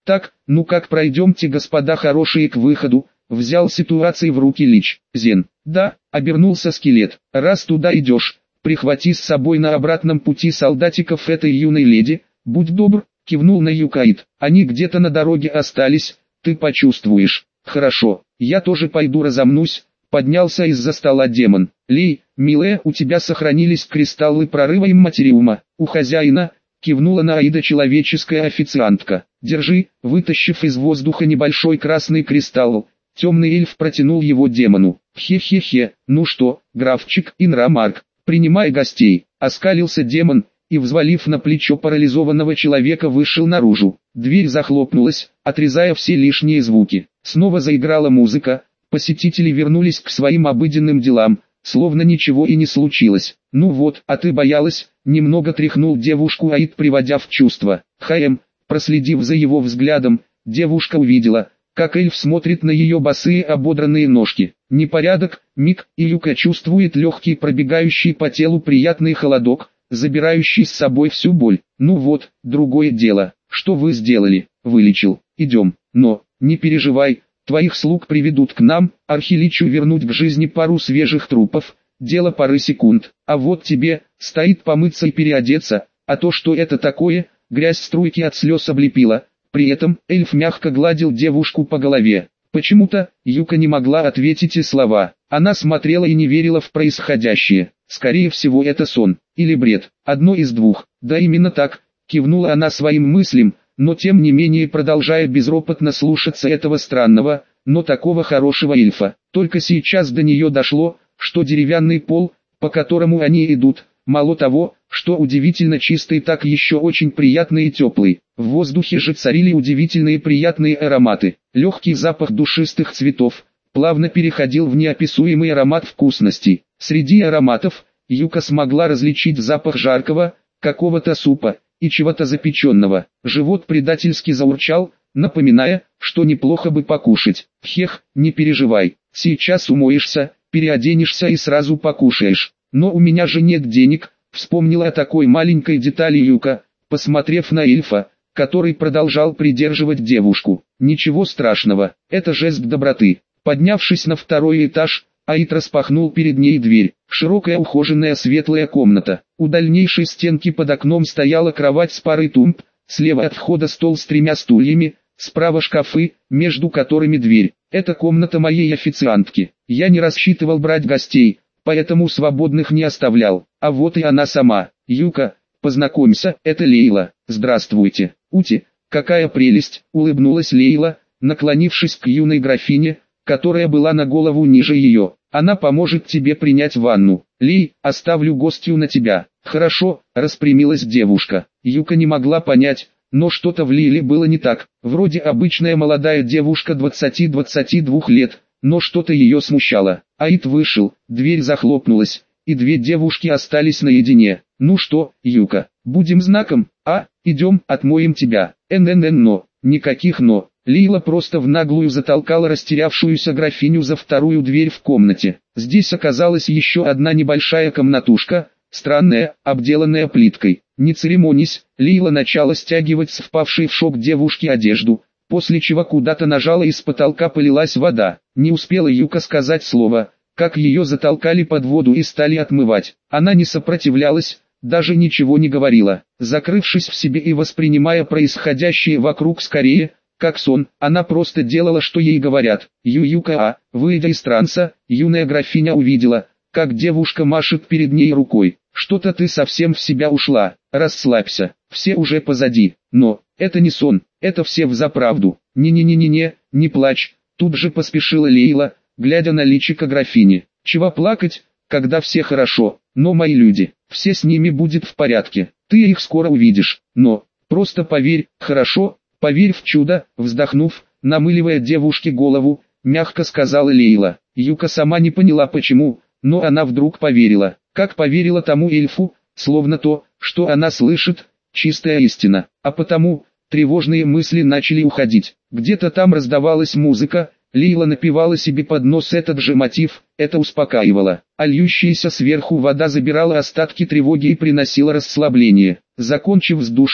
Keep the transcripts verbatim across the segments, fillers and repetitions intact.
Так, ну как пройдемте, господа хорошие, к выходу, взял ситуацию в руки Лич. Зен. Да, обернулся скелет. Раз туда идешь, прихвати с собой на обратном пути солдатиков этой юной леди, будь добр, кивнул на Юкаид. Они где-то на дороге остались, ты почувствуешь. Хорошо, я тоже пойду разомнусь, поднялся из-за стола демон. Лей, милая, у тебя сохранились кристаллы прорыва имматериума, у хозяина, кивнула на Аида человеческая официантка. Держи, вытащив из воздуха небольшой красный кристалл, темный эльф протянул его демону. Хе-хе-хе, ну что, графчик Инрамарк, принимай гостей, оскалился демон, и, взвалив на плечо парализованного человека, вышел наружу. Дверь захлопнулась, отрезая все лишние звуки. Снова заиграла музыка, посетители вернулись к своим обыденным делам, словно ничего и не случилось. Ну вот, а ты боялась, немного тряхнул девушку Аид, приводя в чувство. Хаем, проследив за его взглядом, девушка увидела, как эльф смотрит на ее босые ободранные ножки. Непорядок, миг, и Юка чувствует легкий пробегающий по телу приятный холодок, забирающий с собой всю боль. Ну вот, другое дело, что вы сделали, вылечил, идем, но, не переживай, твоих слуг приведут к нам, Архиличу вернуть к жизни пару свежих трупов, дело пары секунд, а вот тебе, стоит помыться и переодеться, а то что это такое, грязь струйки от слез облепила, при этом эльф мягко гладил девушку по голове. Почему-то, Юка не могла ответить и слова, она смотрела и не верила в происходящее. Скорее всего это сон, или бред, одно из двух. Да именно так, кивнула она своим мыслям, но тем не менее продолжая безропотно слушаться этого странного, но такого хорошего эльфа. Только сейчас до нее дошло, что деревянный пол, по которому они идут, мало того, что удивительно чистый, так еще очень приятный и теплый. В воздухе же царили удивительные приятные ароматы. Легкий запах душистых цветов плавно переходил в неописуемый аромат вкусностей. Среди ароматов Юка смогла различить запах жаркого, какого-то супа и чего-то запеченного. Живот предательски заурчал, напоминая, что неплохо бы покушать. Хех, не переживай, сейчас умоешься, переоденешься и сразу покушаешь. Но у меня же нет денег, вспомнила о такой маленькой детали Юка, посмотрев на эльфа, который продолжал придерживать девушку. Ничего страшного, это жест доброты. Поднявшись на второй этаж, Аид распахнул перед ней дверь. Широкая ухоженная светлая комната. У дальнейшей стенки под окном стояла кровать с парой тумб, слева от входа стол с тремя стульями, справа шкафы, между которыми дверь. Это комната моей официантки. Я не рассчитывал брать гостей, поэтому свободных не оставлял. А вот и она сама. Юка, познакомься, это Лейла. Здравствуйте. Ути, какая прелесть, улыбнулась Лейла, наклонившись к юной графине, которая была на голову ниже ее. Она поможет тебе принять ванну. Лей, оставлю гостью на тебя. Хорошо, распрямилась девушка. Юка не могла понять, но что-то в Лейле было не так. Вроде обычная молодая девушка двадцати-двадцати двух лет, но что-то ее смущало. Аид вышел, дверь захлопнулась, и две девушки остались наедине. Ну что, Юка, будем знаком, а, идем, отмоем тебя. эн-эн-эн, но, никаких но. Лейла просто в наглую затолкала растерявшуюся графиню за вторую дверь в комнате. Здесь оказалась еще одна небольшая комнатушка, странная, обделанная плиткой. Не церемонясь, Лейла начала стягивать с впавшей в шок девушки одежду, после чего куда-то нажала и с потолка полилась вода. Не успела Юка сказать слово, как ее затолкали под воду и стали отмывать. Она не сопротивлялась, даже ничего не говорила. Закрывшись в себе и воспринимая происходящее вокруг скорее, как сон, она просто делала, что ей говорят. Ю-Юка, выйдя из транса, юная графиня увидела, как девушка машет перед ней рукой. Что-то ты совсем в себя ушла, расслабься, все уже позади. Но, это не сон, это все взаправду. Не-не-не-не-не, не плачь, тут же поспешила Лейла, глядя на личико графини. Чего плакать, когда все хорошо, но мои люди, все с ними будет в порядке, ты их скоро увидишь, но, просто поверь, хорошо? Поверь в чудо, вздохнув, намыливая девушке голову, мягко сказала Лейла. Юка сама не поняла почему, но она вдруг поверила. Как поверила тому эльфу, словно то, что она слышит, чистая истина. А потому, тревожные мысли начали уходить. Где-то там раздавалась музыка, Лейла напевала себе под нос этот же мотив, это успокаивало. А льющаяся сверху вода забирала остатки тревоги и приносила расслабление. Закончив с душем,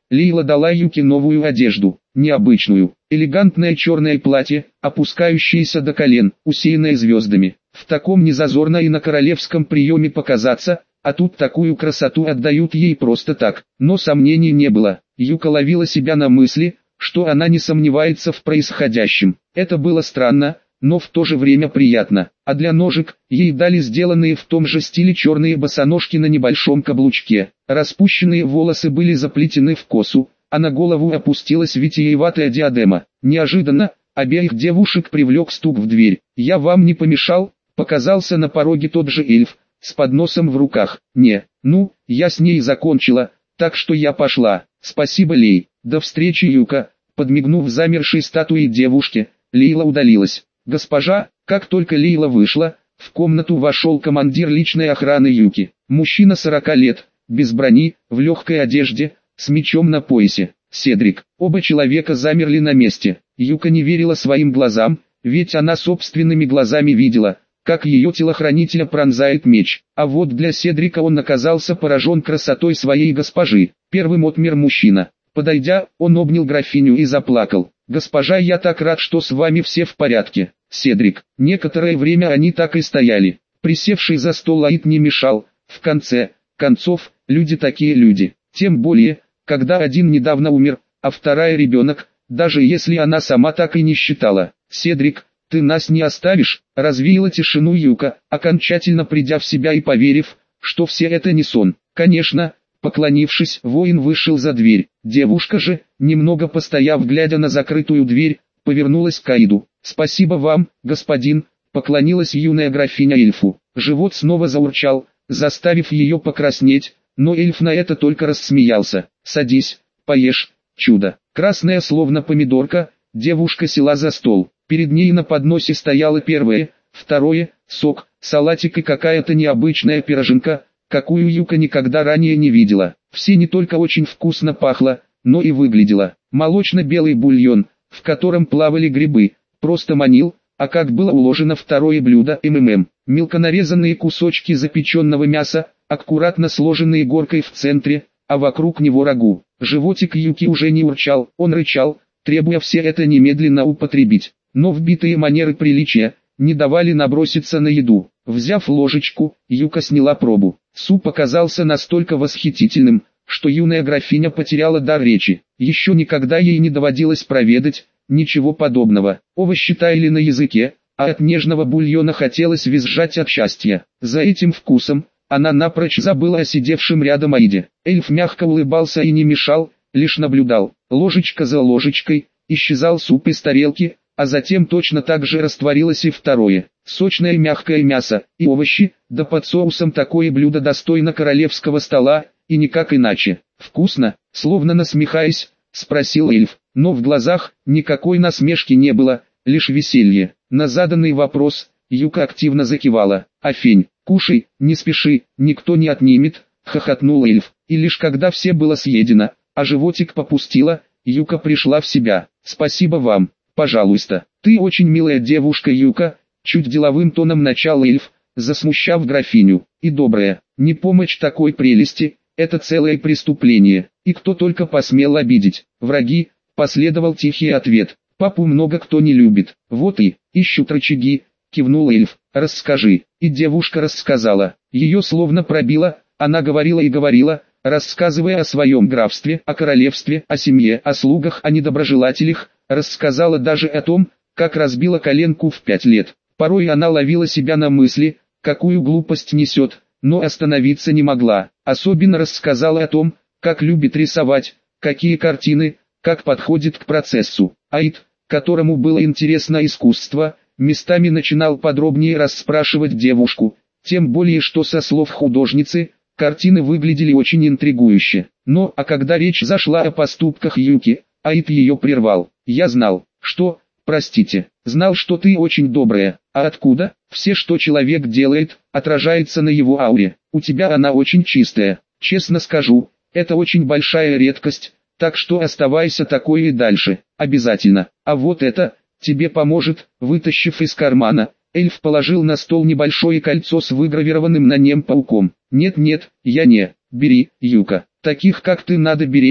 Лейла дала Юке новую одежду, необычную, элегантное черное платье, опускающееся до колен, усеянное звездами. В таком не зазорно и на королевском приеме показаться, а тут такую красоту отдают ей просто так. Но сомнений не было. Юка ловила себя на мысли, что она не сомневается в происходящем. Это было странно, но в то же время приятно. А для ножек, ей дали сделанные в том же стиле черные босоножки на небольшом каблучке. Распущенные волосы были заплетены в косу, а на голову опустилась витиеватая диадема. Неожиданно, обеих девушек привлек стук в дверь. «Я вам не помешал?» — показался на пороге тот же эльф, с подносом в руках. «Не, ну, я с ней закончила, так что я пошла. Спасибо, Лей. До встречи, Юка». Подмигнув замершей статуей девушке, Лейла удалилась. «Госпожа», как только Лейла вышла, в комнату вошел командир личной охраны Юки. Мужчина сорока лет, без брони, в легкой одежде, с мечом на поясе. Седрик. Оба человека замерли на месте. Юка не верила своим глазам, ведь она собственными глазами видела, как ее телохранителя пронзает меч. А вот для Седрика он оказался поражен красотой своей госпожи. Первым отмер мужчина. Подойдя, он обнял графиню и заплакал. «Госпожа, я так рад, что с вами все в порядке, Седрик». Некоторое время они так и стояли. Присевший за стол Аид не мешал. В конце концов, люди такие люди. Тем более, когда один недавно умер, а вторая ребенок, даже если она сама так и не считала. «Седрик, ты нас не оставишь?» — развеяла тишину Юка, окончательно придя в себя и поверив, что все это не сон. «Конечно». Поклонившись, воин вышел за дверь. Девушка же, немного постояв глядя на закрытую дверь, повернулась к Аиду. «Спасибо вам, господин», — поклонилась юная графиня эльфу. Живот снова заурчал, заставив ее покраснеть, но эльф на это только рассмеялся. «Садись, поешь, чудо». Красная словно помидорка, девушка села за стол. Перед ней на подносе стояло первое, второе, сок, салатик и какая-то необычная пироженка, какую Юка никогда ранее не видела. Все не только очень вкусно пахло, но и выглядело. Молочно-белый бульон, в котором плавали грибы, просто манил, а как было уложено второе блюдо МММ. Мелко нарезанные кусочки запеченного мяса, аккуратно сложенные горкой в центре, а вокруг него рагу. Животик Юки уже не урчал, он рычал, требуя все это немедленно употребить. Но вбитые манеры приличия не давали наброситься на еду. Взяв ложечку, Юка сняла пробу. Суп оказался настолько восхитительным, что юная графиня потеряла дар речи. Еще никогда ей не доводилось проведать ничего подобного. Овощи таяли на языке, а от нежного бульона хотелось визжать от счастья. За этим вкусом она напрочь забыла о сидевшем рядом Аиде. Эльф мягко улыбался и не мешал, лишь наблюдал. Ложечка за ложечкой исчезал суп из тарелки, а затем точно так же растворилось и второе. Сочное мягкое мясо и овощи, да под соусом такое блюдо достойно королевского стола, и никак иначе. «Вкусно?» — словно насмехаясь, спросил эльф, но в глазах никакой насмешки не было, лишь веселье. На заданный вопрос Юка активно закивала. «Афень, кушай, не спеши, никто не отнимет», — хохотнул эльф. И лишь когда все было съедено, а животик попустило, Юка пришла в себя. «Спасибо вам, пожалуйста. Ты очень милая девушка, Юка», — чуть деловым тоном начал эльф, засмущав графиню. «И добрая. Не помочь такой прелести — это целое преступление. И кто только посмел обидеть. Враги», — последовал тихий ответ. «Папу много кто не любит. Вот и, ищут рычаги», — кивнул эльф. «Расскажи». И девушка рассказала. Ее словно пробило, она говорила и говорила, рассказывая о своем графстве, о королевстве, о семье, о слугах, о недоброжелателях, рассказала даже о том, как разбила коленку в пять лет. Порой она ловила себя на мысли, какую глупость несет, но остановиться не могла. Особенно рассказала о том, как любит рисовать, какие картины, как подходит к процессу. Аид, которому было интересно искусство, местами начинал подробнее расспрашивать девушку, тем более что со слов художницы, картины выглядели очень интригующе. Но, а когда речь зашла о поступках Юки, Аид ее прервал. «Я знал, что, простите, знал, что ты очень добрая. А откуда? Все, что человек делает, отражается на его ауре. У тебя она очень чистая. Честно скажу, это очень большая редкость, так что оставайся такой и дальше, обязательно. А вот это, тебе поможет». Вытащив из кармана, эльф положил на стол небольшое кольцо с выгравированным на нем пауком. «Нет-нет, я не. Бери, Юка. Таких как ты надо беречь»,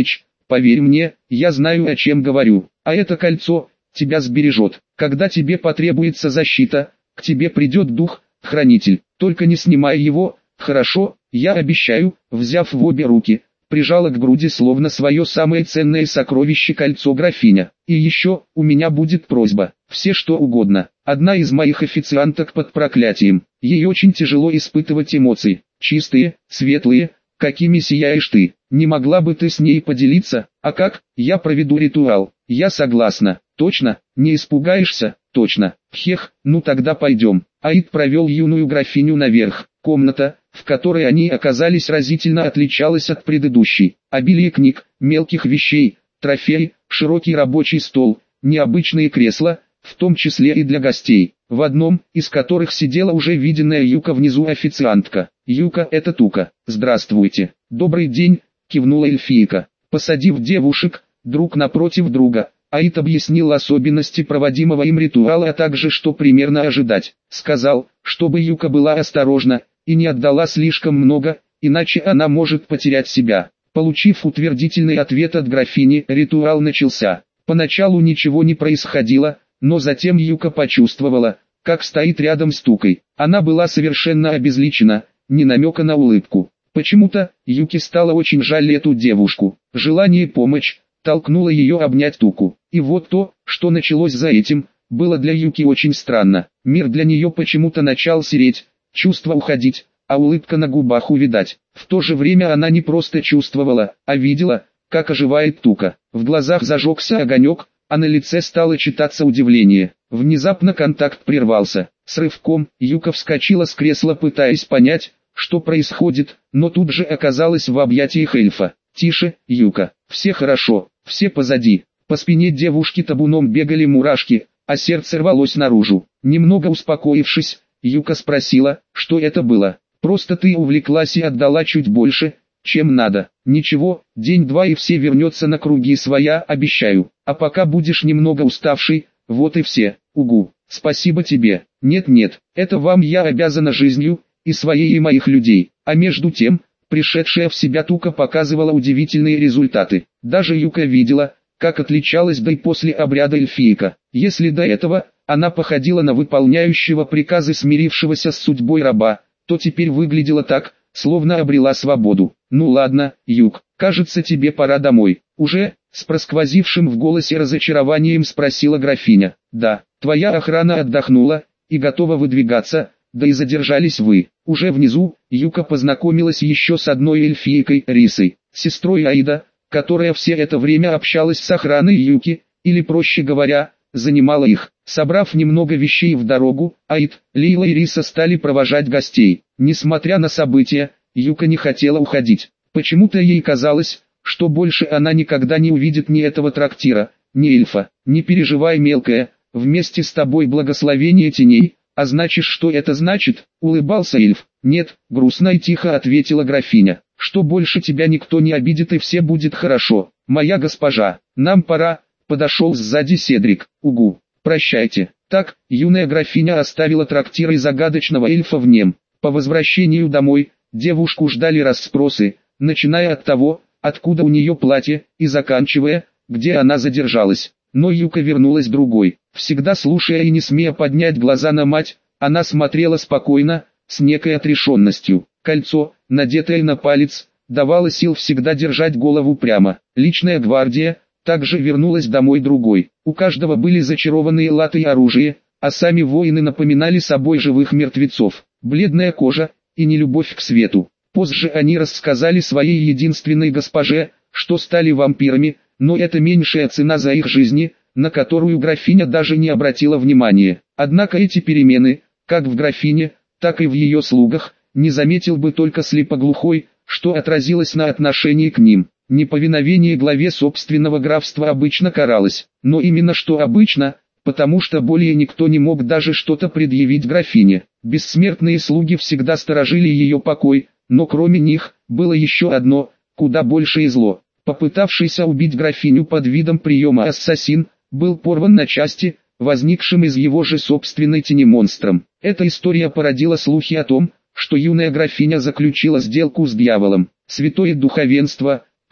Поверь мне, я знаю, о чем говорю. А это кольцо тебя сбережет. Когда тебе потребуется защита, к тебе придет дух-хранитель. Только не снимай его, хорошо, я обещаю. Взяв в обе руки, прижала к груди словно свое самое ценное сокровище кольцо графиня. И еще, у меня будет просьба, все что угодно. Одна из моих официанток под проклятием. Ей очень тяжело испытывать эмоции. Чистые, светлые, какими сияешь ты. Не могла бы ты с ней поделиться? А как? Я проведу ритуал. Я согласна. Точно? Не испугаешься? Точно. Хех, ну тогда пойдем. Аид провел юную графиню наверх. Комната, в которой они оказались, разительно отличалась от предыдущей. Обилие книг, мелких вещей, трофеи, широкий рабочий стол, необычные кресла, в том числе и для гостей, в одном из которых сидела уже виденная Юка внизу официантка. «Юка, это Тука. Здравствуйте». «Добрый день», кивнула эльфийка. Посадив девушек, друг напротив друга, Аид объяснил особенности проводимого им ритуала, а также что примерно ожидать. Сказал, чтобы Юка была осторожна и не отдала слишком много, иначе она может потерять себя. Получив утвердительный ответ от графини, ритуал начался. Поначалу ничего не происходило, но затем Юка почувствовала, как стоит рядом с Тукой. Она была совершенно обезличена, ни намека на улыбку. Почему-то, Юке стало очень жаль эту девушку. Желание помочь толкнуло ее обнять Туку. И вот то, что началось за этим, было для Юки очень странно. Мир для нее почему-то начал сереть, чувства уходить, а улыбка на губах увядать. В то же время она не просто чувствовала, а видела, как оживает Тука. В глазах зажегся огонек, а на лице стало читаться удивление. Внезапно контакт прервался. С рывком Юка вскочила с кресла, пытаясь понять, что происходит, но тут же оказалась в объятиях эльфа. «Тише, Юка, все хорошо, все позади». По спине девушки табуном бегали мурашки, а сердце рвалось наружу. Немного успокоившись, Юка спросила, что это было. «Просто ты увлеклась и отдала чуть больше, чем надо. Ничего, день-два и все вернется на круги своя, обещаю. А пока будешь немного уставший, вот и все. Угу, спасибо тебе. Нет-нет, это вам я обязана жизнью, и своей, и моих людей». А между тем, пришедшая в себя Тука показывала удивительные результаты. Даже Юка видела, как отличалась до и после обряда эльфийка. Если до этого она походила на выполняющего приказы смирившегося с судьбой раба, то теперь выглядела так, словно обрела свободу. «Ну ладно, Юк, кажется, тебе пора домой». «Уже?» — с просквозившим в голосе разочарованием спросила графиня. «Да, твоя охрана отдохнула и готова выдвигаться, да и задержались вы». Уже внизу, Юка познакомилась еще с одной эльфийкой, Рисой, сестрой Аида, которая все это время общалась с охраной Юки, или проще говоря, занимала их. Собрав немного вещей в дорогу, Аид, Лейла и Риса стали провожать гостей. Несмотря на события, Юка не хотела уходить. Почему-то ей казалось, что больше она никогда не увидит ни этого трактира, ни эльфа. «Не переживай, мелкая, вместе с тобой благословение теней». «А значит, что это значит?» — улыбался эльф. «Нет», — грустно и тихо ответила графиня, «что больше тебя никто не обидит и все будет хорошо. Моя госпожа, нам пора», — подошел сзади Седрик. «Угу, прощайте». Так, юная графиня оставила трактир и загадочного эльфа в нем. По возвращению домой, девушку ждали расспросы, начиная от того, откуда у нее платье, и заканчивая, где она задержалась. Но Юка вернулась другой. Всегда слушая и не смея поднять глаза на мать, она смотрела спокойно, с некой отрешенностью. Кольцо, надетое на палец, давало сил всегда держать голову прямо. Личная гвардия также вернулась домой другой. У каждого были зачарованные латы и оружие, а сами воины напоминали собой живых мертвецов. Бледная кожа и нелюбовь к свету. Позже они рассказали своей единственной госпоже, что стали вампирами, но это меньшая цена за их жизни, на которую графиня даже не обратила внимания. Однако эти перемены, как в графине, так и в ее слугах, не заметил бы только слепоглухой, что отразилось на отношении к ним. Неповиновение главе собственного графства обычно каралось, но именно что обычно, потому что более никто не мог даже что-то предъявить графине. Бессмертные слуги всегда сторожили ее покой, но кроме них, было еще одно, куда большее зло. Попытавшийся убить графиню под видом приема ассасин, был порван на части, возникшим из его же собственной тени монстром. Эта история породила слухи о том, что юная графиня заключила сделку с дьяволом. Святое духовенство, к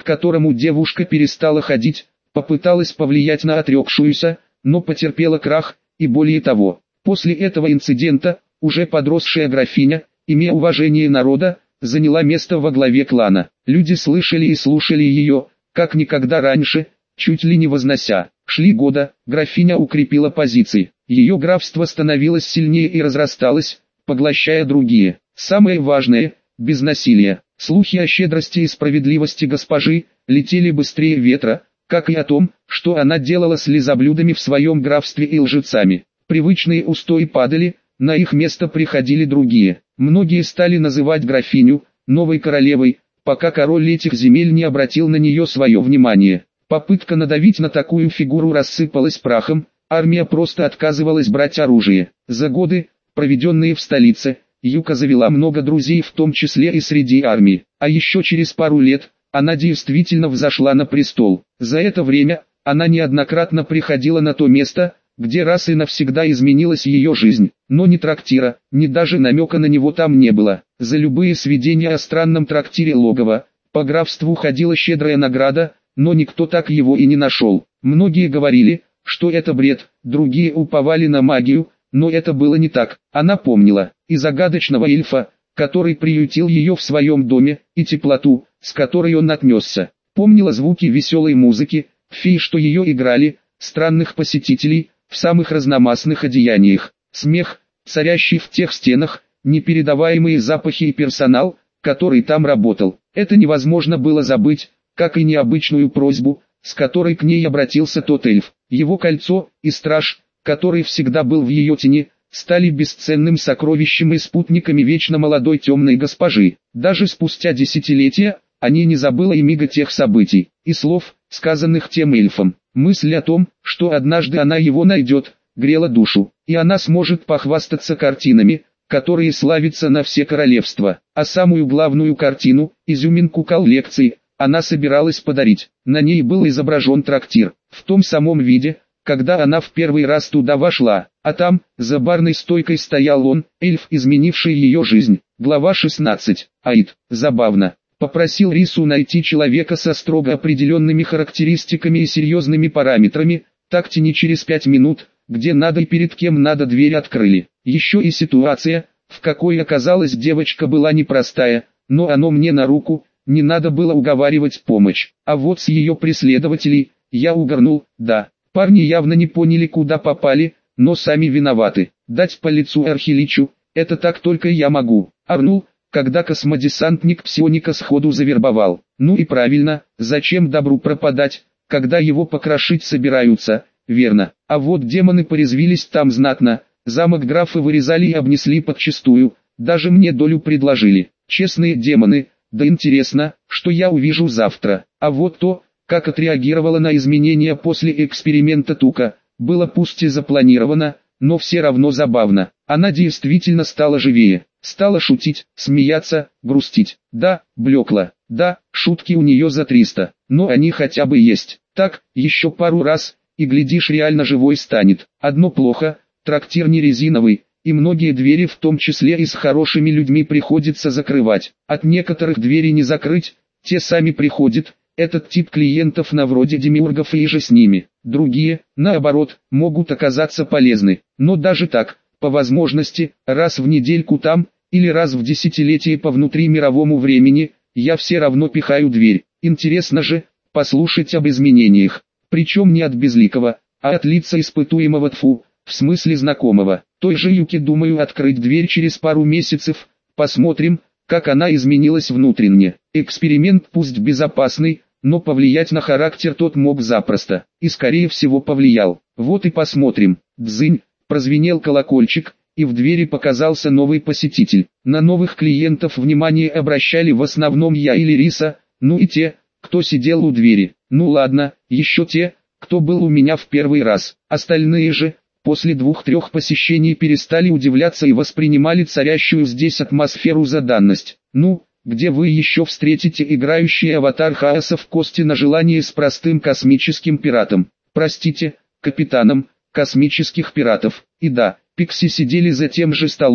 которому девушка перестала ходить, попыталась повлиять на отрекшуюся, но потерпела крах, и более того, после этого инцидента, уже подросшая графиня, имея уважение народа, заняла место во главе клана. Люди слышали и слушали ее, как никогда раньше, чуть ли не вознося. Шли года, графиня укрепила позиции, ее графство становилось сильнее и разрасталось, поглощая другие. Самое важное – без насилия. Слухи о щедрости и справедливости госпожи летели быстрее ветра, как и о том, что она делала с лизоблюдами в своем графстве и лжецами. Привычные устои падали, на их место приходили другие. Многие стали называть графиню новой королевой, пока король этих земель не обратил на нее свое внимание. Попытка надавить на такую фигуру рассыпалась прахом, армия просто отказывалась брать оружие. За годы, проведенные в столице, Юка завела много друзей, в том числе и среди армии. А еще через пару лет, она действительно взошла на престол. За это время, она неоднократно приходила на то место, где раз и навсегда изменилась ее жизнь. Но ни трактира, ни даже намека на него там не было. За любые сведения о странном трактире логово, по графству ходила щедрая награда, но никто так его и не нашел. Многие говорили, что это бред, другие уповали на магию, но это было не так. Она помнила и загадочного эльфа, который приютил ее в своем доме, и теплоту, с которой он отнесся. Помнила звуки веселой музыки, фей, что ее играли, странных посетителей, в самых разномастных одеяниях, смех, царящий в тех стенах, непередаваемые запахи и персонал, который там работал. Это невозможно было забыть, как и необычную просьбу, с которой к ней обратился тот эльф. Его кольцо и страж, который всегда был в ее тени, стали бесценным сокровищем и спутниками вечно молодой темной госпожи. Даже спустя десятилетия, они не забыла и мига тех событий, и слов, сказанных тем эльфом. Мысль о том, что однажды она его найдет, грела душу, и она сможет похвастаться картинами, которые славятся на все королевства. А самую главную картину, изюминку коллекции, она собиралась подарить. На ней был изображен трактир, в том самом виде, когда она в первый раз туда вошла, а там, за барной стойкой стоял он, эльф, изменивший ее жизнь. Глава шестнадцать. Аид. Забавно. Попросил Рису найти человека со строго определенными характеристиками и серьезными параметрами, так-то не через пять минут, где надо и перед кем надо дверь открыли. Еще и ситуация, в какой оказалась девочка, была непростая, но оно мне на руку, не надо было уговаривать помощь. А вот с ее преследователей, я угорнул, да. Парни явно не поняли, куда попали, но сами виноваты. Дать по лицу Архиличу, это так только я могу. Орнул, когда космодесантник псионика сходу завербовал. Ну и правильно, зачем добру пропадать, когда его покрошить собираются, верно. А вот демоны порезвились там знатно, замок графа вырезали и обнесли подчистую, даже мне долю предложили. Честные демоны, да интересно, что я увижу завтра. А вот то, как отреагировала на изменения после эксперимента Тука, было пусть и запланировано, но все равно забавно. Она действительно стала живее, стала шутить, смеяться, грустить. Да, блекла, да, шутки у нее за триста, но они хотя бы есть. Так, еще пару раз, и глядишь, реально живой станет. Одно плохо, трактир не резиновый, и многие двери, в том числе и с хорошими людьми, приходится закрывать. От некоторых дверей не закрыть, те сами приходят. Этот тип клиентов на вроде демиургов и же с ними. Другие, наоборот, могут оказаться полезны. Но даже так, по возможности, раз в недельку там, или раз в десятилетие по внутримировому времени, я все равно пихаю дверь. Интересно же, послушать об изменениях. Причем не от безликого, а от лица испытуемого, тфу, в смысле знакомого. Той же Юке думаю открыть дверь через пару месяцев, посмотрим, как она изменилась внутренне. Эксперимент пусть безопасный, но повлиять на характер тот мог запросто, и скорее всего повлиял. Вот и посмотрим. Дзынь, прозвенел колокольчик, и в двери показался новый посетитель. На новых клиентов внимание обращали в основном я или Риса, ну и те, кто сидел у двери. Ну ладно, еще те, кто был у меня в первый раз. Остальные же, после двух-трех посещений, перестали удивляться и воспринимали царящую здесь атмосферу за данность. Ну, где вы еще встретите играющий аватар хаоса в кости на желание с простым космическим пиратом? Простите, капитаном космических пиратов. И да, Пикси сидели за тем же столом,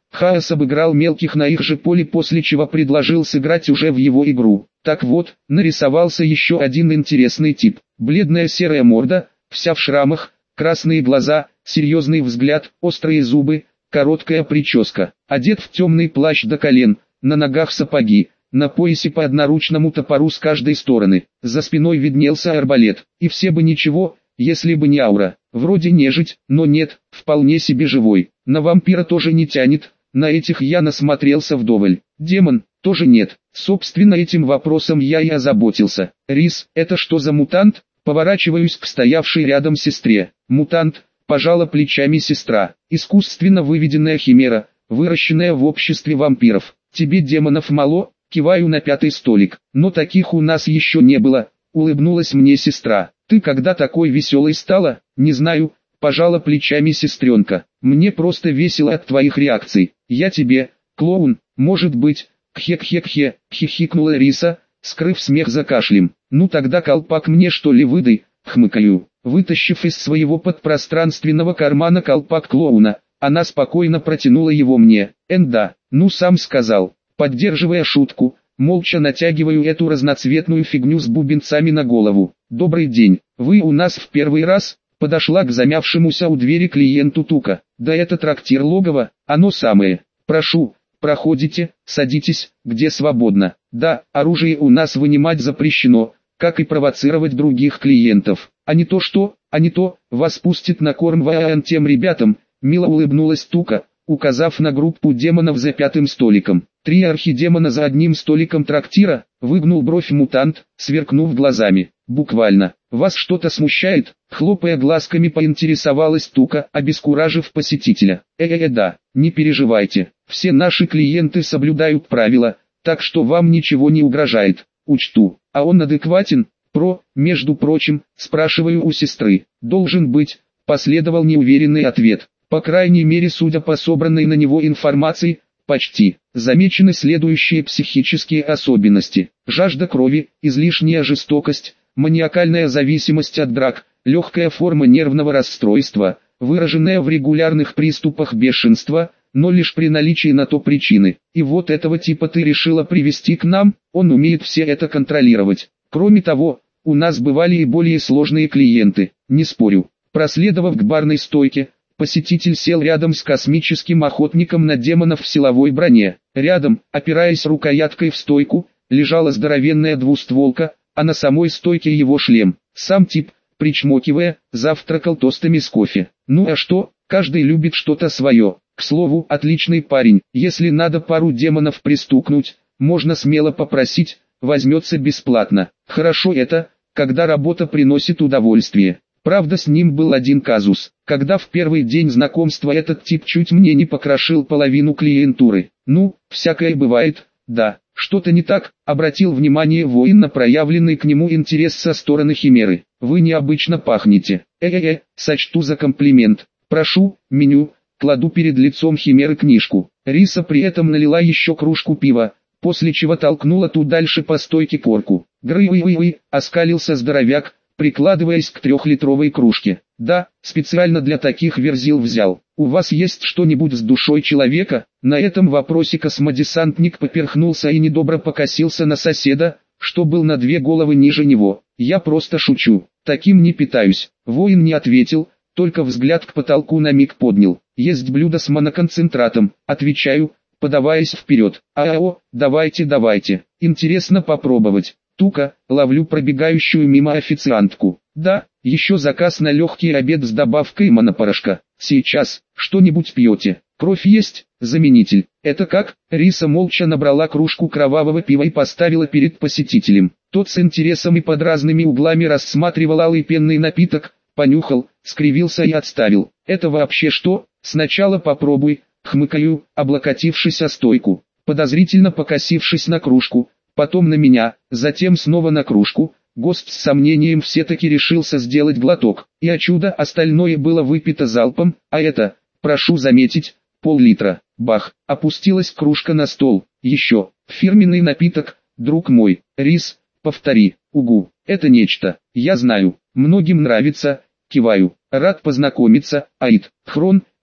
Хаос обыграл мелких на их же поле, после чего предложил сыграть уже в его игру. Так вот, нарисовался еще один интересный тип. Бледная серая морда, вся в шрамах, красные глаза, серьезный взгляд, острые зубы, короткая прическа. Одет в темный плащ до колен, на ногах сапоги, на поясе по одноручному топору с каждой стороны. За спиной виднелся арбалет, и все бы ничего, если бы не аура. Вроде нежить, но нет, вполне себе живой. На вампира тоже не тянет, на этих я насмотрелся вдоволь. Демон, тоже нет. Собственно, этим вопросом я и озаботился. Рис, это что за мутант? Поворачиваюсь к стоявшей рядом сестре. Мутант, пожала плечами сестра. Искусственно выведенная химера, выращенная в обществе вампиров. Тебе демонов мало? Киваю на пятый столик. Но таких у нас еще не было, улыбнулась мне сестра. Ты когда такой веселой стала? Не знаю, пожала плечами сестренка. Мне просто весело от твоих реакций. Я тебе, клоун, может быть, кхе-кхе-кхе, хихикнула Риса, скрыв смех за кашлем. Ну тогда колпак мне что ли выдай, хмыкаю. Вытащив из своего подпространственного кармана колпак клоуна, она спокойно протянула его мне. Энда, ну сам сказал. Поддерживая шутку, молча натягиваю эту разноцветную фигню с бубенцами на голову. «Добрый день, вы у нас в первый раз?» Подошла к замявшемуся у двери клиенту Тука. «Да это трактир Логово, оно самое. Прошу, проходите, садитесь, где свободно. Да, оружие у нас вынимать запрещено, как и провоцировать других клиентов. А не то что, а не то, вас пустит на корм вон тем ребятам», мило улыбнулась Тука, указав на группу демонов за пятым столиком. «Три архидемона за одним столиком трактира?» Выгнул бровь мутант, сверкнув глазами. «Буквально. Вас что-то смущает?» Хлопая глазками, поинтересовалась Тука, обескуражив посетителя. «Э-э-э, да, не переживайте. Все наши клиенты соблюдают правила, так что вам ничего не угрожает. Учту. А он адекватен? Про, между прочим, спрашиваю у сестры. Должен быть», последовал неуверенный ответ. «По крайней мере, судя по собранной на него информации, почти. Замечены следующие психические особенности: жажда крови, излишняя жестокость, маниакальная зависимость от драк, легкая форма нервного расстройства, выраженная в регулярных приступах бешенства, но лишь при наличии на то причины. И вот этого типа ты решила привести к нам? Он умеет все это контролировать. Кроме того, у нас бывали и более сложные клиенты, не спорю». Проследовав к барной стойке, посетитель сел рядом с космическим охотником на демонов в силовой броне. Рядом, опираясь рукояткой в стойку, лежала здоровенная двустволка, а на самой стойке его шлем. Сам тип, причмокивая, завтракал тостами с кофе. Ну а что, каждый любит что-то свое. К слову, отличный парень, если надо пару демонов пристукнуть, можно смело попросить, возьмется бесплатно. Хорошо это, когда работа приносит удовольствие. Правда, с ним был один казус, когда в первый день знакомства этот тип чуть мне не покрошил половину клиентуры. Ну, всякое бывает, да. Что-то не так, обратил внимание воин на проявленный к нему интерес со стороны химеры. Вы необычно пахнете. Э-э-э, сочту за комплимент. Прошу, меню, кладу перед лицом химеры книжку. Риса при этом налила еще кружку пива, после чего толкнула ту дальше по стойке корку. Гры-вы-вы-вы, оскалился здоровяк, прикладываясь к трехлитровой кружке. «Да, специально для таких верзил взял. У вас есть что-нибудь с душой человека?» На этом вопросе космодесантник поперхнулся и недобро покосился на соседа, что был на две головы ниже него. «Я просто шучу. Таким не питаюсь». Воин не ответил, только взгляд к потолку на миг поднял. «Есть блюдо с моноконцентратом», отвечаю, подаваясь вперед. «А-о, давайте, давайте. Интересно попробовать». Тука, ловлю пробегающую мимо официантку. «Да, еще заказ на легкий обед с добавкой монопорошка. Сейчас, что-нибудь пьете? Кровь есть, заменитель». «Это как?» Риса молча набрала кружку кровавого пива и поставила перед посетителем. Тот с интересом и под разными углами рассматривал алый пенный напиток, понюхал, скривился и отставил. «Это вообще что? Сначала попробуй», хмыкаю, облокотившись о стойку. Подозрительно покосившись на кружку, потом на меня, затем снова на кружку, гость с сомнением все-таки решился сделать глоток, и о чудо остальное было выпито залпом, а это, прошу заметить, пол-литра. Бах, опустилась кружка на стол. Еще, фирменный напиток, друг мой. Рис, повтори. Угу, это нечто, я знаю, многим нравится, киваю. Рад познакомиться, Аид. Хрон,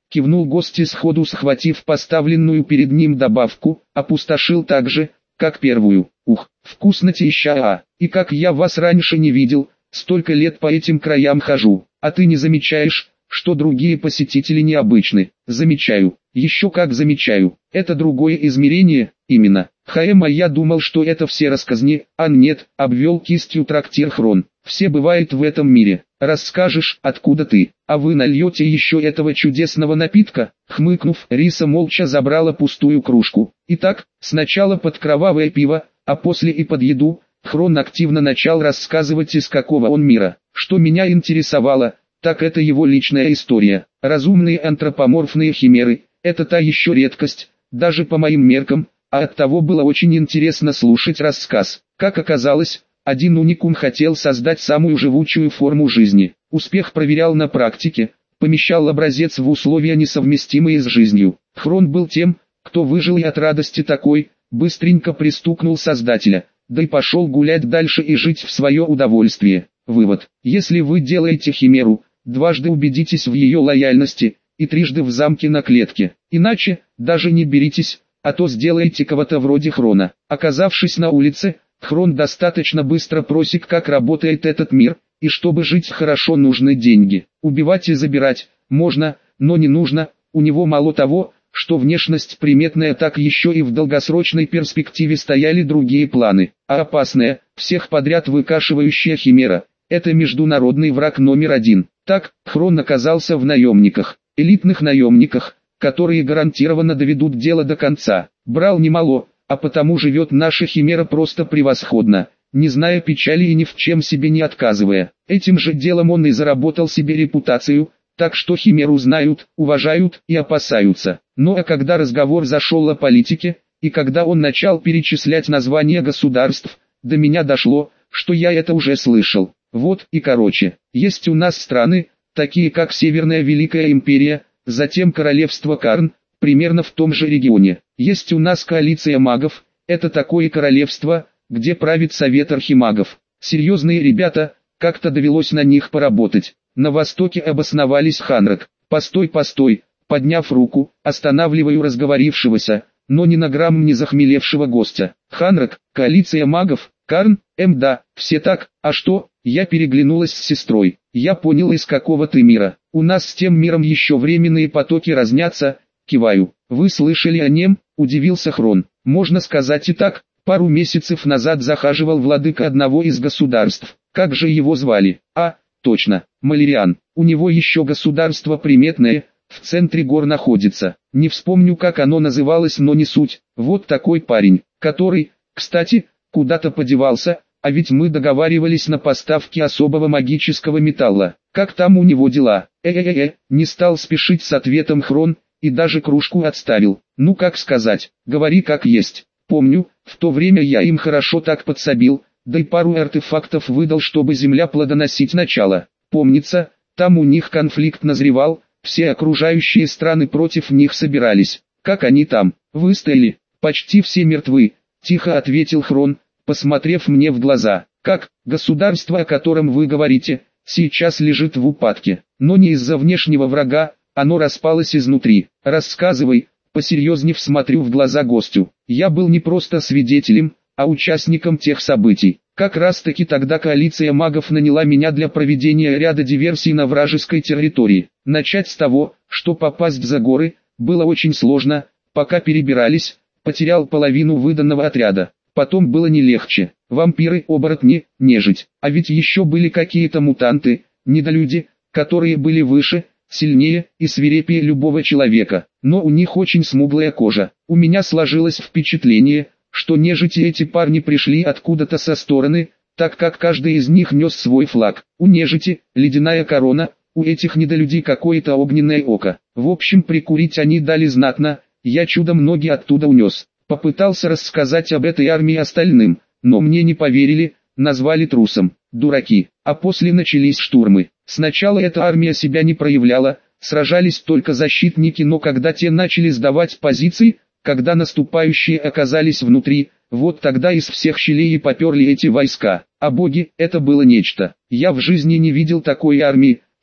кивнул гости сходу, схватив поставленную перед ним добавку, опустошил так же, как первую. Ух, вкуснотища, а, и как я вас раньше не видел, столько лет по этим краям хожу, а ты не замечаешь, что другие посетители необычны? Замечаю, еще как замечаю, это другое измерение, именно. Хаэм, а я думал, что это все рассказни, а нет, обвел кистью трактир Хрон. Все бывает в этом мире. Расскажешь, откуда ты, а вы нальете еще этого чудесного напитка? Хмыкнув, Риса молча забрала пустую кружку. Итак, сначала под кровавое пиво, а после и под еду. Хрон активно начал рассказывать, из какого он мира. Что меня интересовало, так это его личная история. Разумные антропоморфные химеры – это та еще редкость, даже по моим меркам, а оттого было очень интересно слушать рассказ. Как оказалось, один уникум хотел создать самую живучую форму жизни. Успех проверял на практике, помещал образец в условия, несовместимые с жизнью. Хрон был тем, кто выжил, и от радости такой, быстренько пристукнул создателя, да и пошел гулять дальше и жить в свое удовольствие. Вывод: если вы делаете химеру, дважды убедитесь в ее лояльности, и трижды в замке на клетке. Иначе, даже не беритесь, а то сделаете кого-то вроде Хрона. Оказавшись на улице, Хрон достаточно быстро просек, как работает этот мир, и чтобы жить хорошо, нужны деньги. Убивать и забирать можно, но не нужно. У него мало того, что внешность приметная, так еще и в долгосрочной перспективе стояли другие планы. А опасная, всех подряд выкашивающая химера – это международный враг номер один. Так, Хрон оказался в наемниках, элитных наемниках, которые гарантированно доведут дело до конца. Брал немало, а потому живет наша химера просто превосходно, не зная печали и ни в чем себе не отказывая. Этим же делом он и заработал себе репутацию, так что химеру знают, уважают и опасаются. Ну а когда разговор зашел о политике, и когда он начал перечислять названия государств, до меня дошло, что я это уже слышал. Вот и короче, есть у нас страны, такие как Северная Великая Империя, затем Королевство Карн, примерно в том же регионе. Есть у нас коалиция магов, это такое королевство, где правит совет архимагов. Серьезные ребята, как-то довелось на них поработать. На востоке обосновались Ханрак. Постой, постой, подняв руку, останавливаю разговорившегося, но ни на грамм не захмелевшего гостя. Ханрак, коалиция магов, Карн, эм да, все так, а что? Я переглянулась с сестрой. Я понял, из какого ты мира. У нас с тем миром еще временные потоки разнятся. Киваю. Вы слышали о нем? Удивился Хрон. Можно сказать и так. Пару месяцев назад захаживал владыка одного из государств. Как же его звали? А, точно, Малериан. У него еще государство приметное, в центре гор находится. Не вспомню, как оно называлось, но не суть. Вот такой парень, который, кстати, куда-то подевался, а ведь мы договаривались на поставки особого магического металла. Как там у него дела? Э-э-э, не стал спешить с ответом Хрон, и даже кружку отставил. Ну как сказать, говори как есть. Помню, в то время я им хорошо так подсобил, да и пару артефактов выдал, чтобы земля плодоносить начала. Помнится, там у них конфликт назревал, все окружающие страны против них собирались. Как они там? Выстояли? Почти все мертвы, тихо ответил Хрон, посмотрев мне в глаза. Как, государство, о котором вы говорите, сейчас лежит в упадке, но не из-за внешнего врага, оно распалось изнутри. Рассказывай, посерьезнев смотрю в глаза гостю. Я был не просто свидетелем, а участником тех событий. Как раз таки тогда коалиция магов наняла меня для проведения ряда диверсий на вражеской территории. Начать с того, что попасть за горы, было очень сложно, пока перебирались, потерял половину выданного отряда. Потом было не легче. Вампиры, оборотни, нежить. А ведь еще были какие-то мутанты, недолюди, которые были выше, сильнее и свирепее любого человека. Но у них очень смуглая кожа. У меня сложилось впечатление, что нежити эти парни пришли откуда-то со стороны, так как каждый из них нес свой флаг. У нежити ледяная корона, у этих недолюдей какое-то огненное око. В общем, прикурить они дали знатно, я чудом ноги оттуда унес. Попытался рассказать об этой армии остальным, но мне не поверили, назвали трусом. Дураки. А после начались штурмы. Сначала эта армия себя не проявляла, сражались только защитники, но когда те начали сдавать позиции, когда наступающие оказались внутри, вот тогда из всех щелей и поперли эти войска. А боги, это было нечто. Я в жизни не видел такой армии,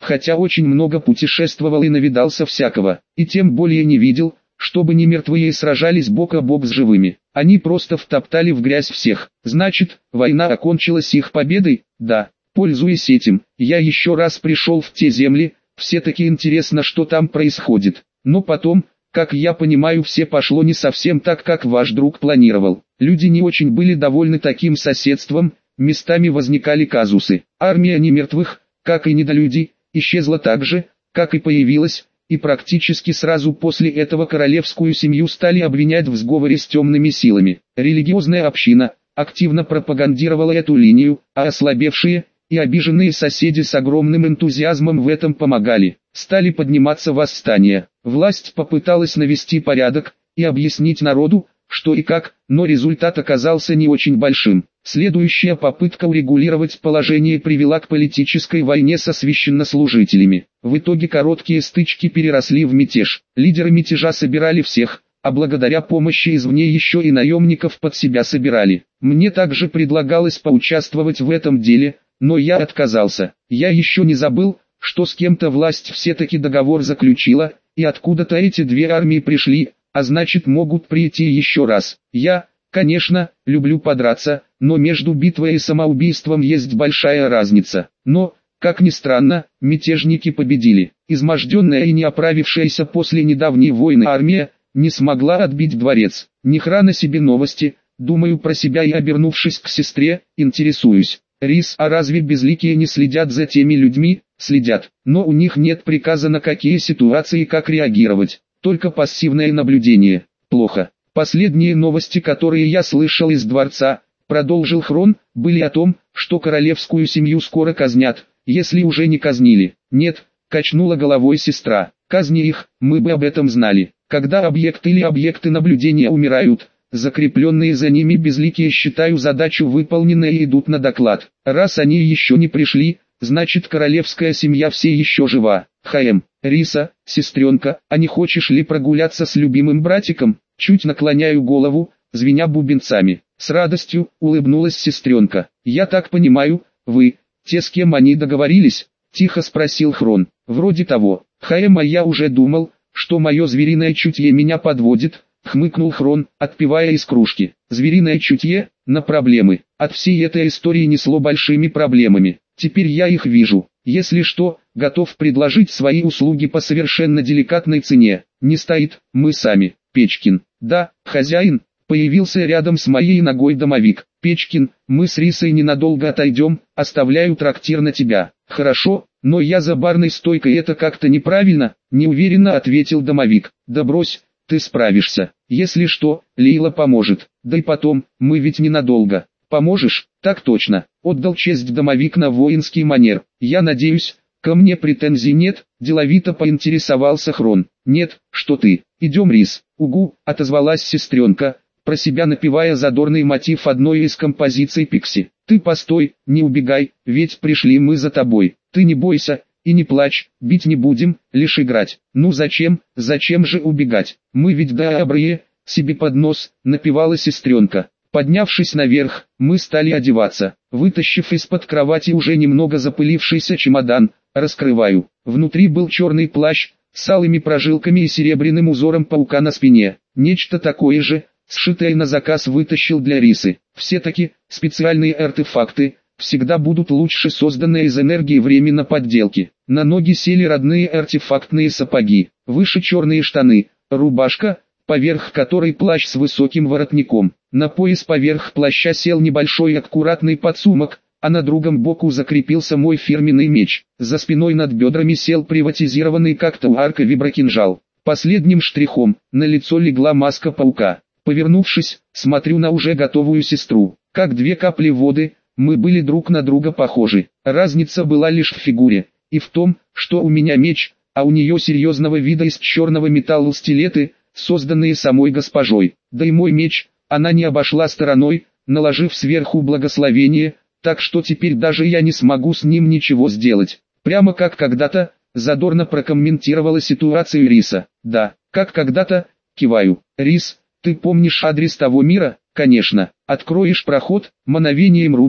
хотя очень много путешествовал и навидался всякого, и тем более не видел, чтобы не мертвые сражались бок о бок с живыми. Они просто втоптали в грязь всех. Значит, война окончилась их победой? Да. Пользуясь этим, я еще раз пришел в те земли, все-таки интересно, что там происходит. Но потом, как я понимаю, все пошло не совсем так, как ваш друг планировал. Люди не очень были довольны таким соседством, местами возникали казусы. Армия немертвых, как и недолюди, исчезла так же, как и появилась, и практически сразу после этого королевскую семью стали обвинять в сговоре с темными силами. Религиозная община активно пропагандировала эту линию, а ослабевшие и обиженные соседи с огромным энтузиазмом в этом помогали. Стали подниматься восстания. Власть попыталась навести порядок и объяснить народу, что и как, но результат оказался не очень большим. Следующая попытка урегулировать положение привела к политической войне со священнослужителями. В итоге короткие стычки переросли в мятеж. Лидеры мятежа собирали всех, а благодаря помощи извне еще и наемников под себя собирали. Мне также предлагалось поучаствовать в этом деле, но я отказался. Я еще не забыл, что с кем-то власть все-таки договор заключила, и откуда-то эти две армии пришли, а значит могут прийти еще раз. Я, конечно, люблю подраться, но между битвой и самоубийством есть большая разница. Но, как ни странно, мятежники победили. Изможденная и не оправившаяся после недавней войны армия не смогла отбить дворец. Ни храна себе новости, думаю про себя и, обернувшись к сестре, интересуюсь. Рис, а разве безликие не следят за теми людьми? Следят, но у них нет приказа на какие ситуации и как реагировать. Только пассивное наблюдение. Плохо. Последние новости, которые я слышал из дворца, продолжил Хрон, были о том, что королевскую семью скоро казнят, если уже не казнили. Нет, качнула головой сестра. Казни их, мы бы об этом знали. Когда объект или объекты наблюдения умирают, закрепленные за ними безликие считаю задачу выполненной и идут на доклад. Раз они еще не пришли, значит королевская семья все еще жива. ХМ, Риса, сестренка, а не хочешь ли прогуляться с любимым братиком? Чуть наклоняю голову, звеня бубенцами. С радостью улыбнулась сестренка. Я так понимаю, вы, те, с кем они договорились? Тихо спросил Хрон. Вроде того. ХМ, а я уже думал, что мое звериное чутье меня подводит. Хмыкнул Хрон, отпивая из кружки. Звериное чутье, на проблемы. От всей этой истории несло большими проблемами. Теперь я их вижу. Если что, готов предложить свои услуги по совершенно деликатной цене. Не стоит, мы сами. Печкин. Да, хозяин. Появился рядом с моей ногой домовик. Печкин, мы с Рисой ненадолго отойдем, оставляю трактир на тебя. Хорошо, но я за барной стойкой, это как-то неправильно, неуверенно ответил домовик. Да брось, ты справишься. Если что, Лейла поможет. Да и потом, мы ведь ненадолго. Поможешь? Так точно. Отдал честь домовик на воинский манер. Я надеюсь, ко мне претензий нет, деловито поинтересовался Хрон. Нет, что ты. Идем, Рис. Угу, отозвалась сестренка, про себя напевая задорный мотив одной из композиций Пикси. Ты постой, не убегай, ведь пришли мы за тобой. Ты не бойся и не плачь, бить не будем, лишь играть. Ну зачем, зачем же убегать? Мы ведь добрые, себе под нос, напевала сестренка. Поднявшись наверх, мы стали одеваться. Вытащив из-под кровати уже немного запылившийся чемодан, раскрываю. Внутри был черный плащ, с алыми прожилками и серебряным узором паука на спине. Нечто такое же, сшитое на заказ, вытащил для Рисы. Все-таки, специальные артефакты, всегда будут лучше созданные из энергии временно подделки. На ноги сели родные артефактные сапоги, выше черные штаны, рубашка, поверх которой плащ с высоким воротником. На пояс поверх плаща сел небольшой аккуратный подсумок, а на другом боку закрепился мой фирменный меч. За спиной над бедрами сел приватизированный как-то у арка виброкинжал. Последним штрихом на лицо легла маска паука. Повернувшись, смотрю на уже готовую сестру. Как две капли воды, мы были друг на друга похожи. Разница была лишь в фигуре, и в том, что у меня меч, а у нее серьезного вида из черного металла стилеты, созданные самой госпожой. Да и мой меч она не обошла стороной, наложив сверху благословение, так что теперь даже я не смогу с ним ничего сделать. Прямо как когда-то, задорно прокомментировала ситуацию Риса. Да, как когда-то, киваю. Рис, ты помнишь адрес того мира? Конечно. Откроешь проход, мановением руки,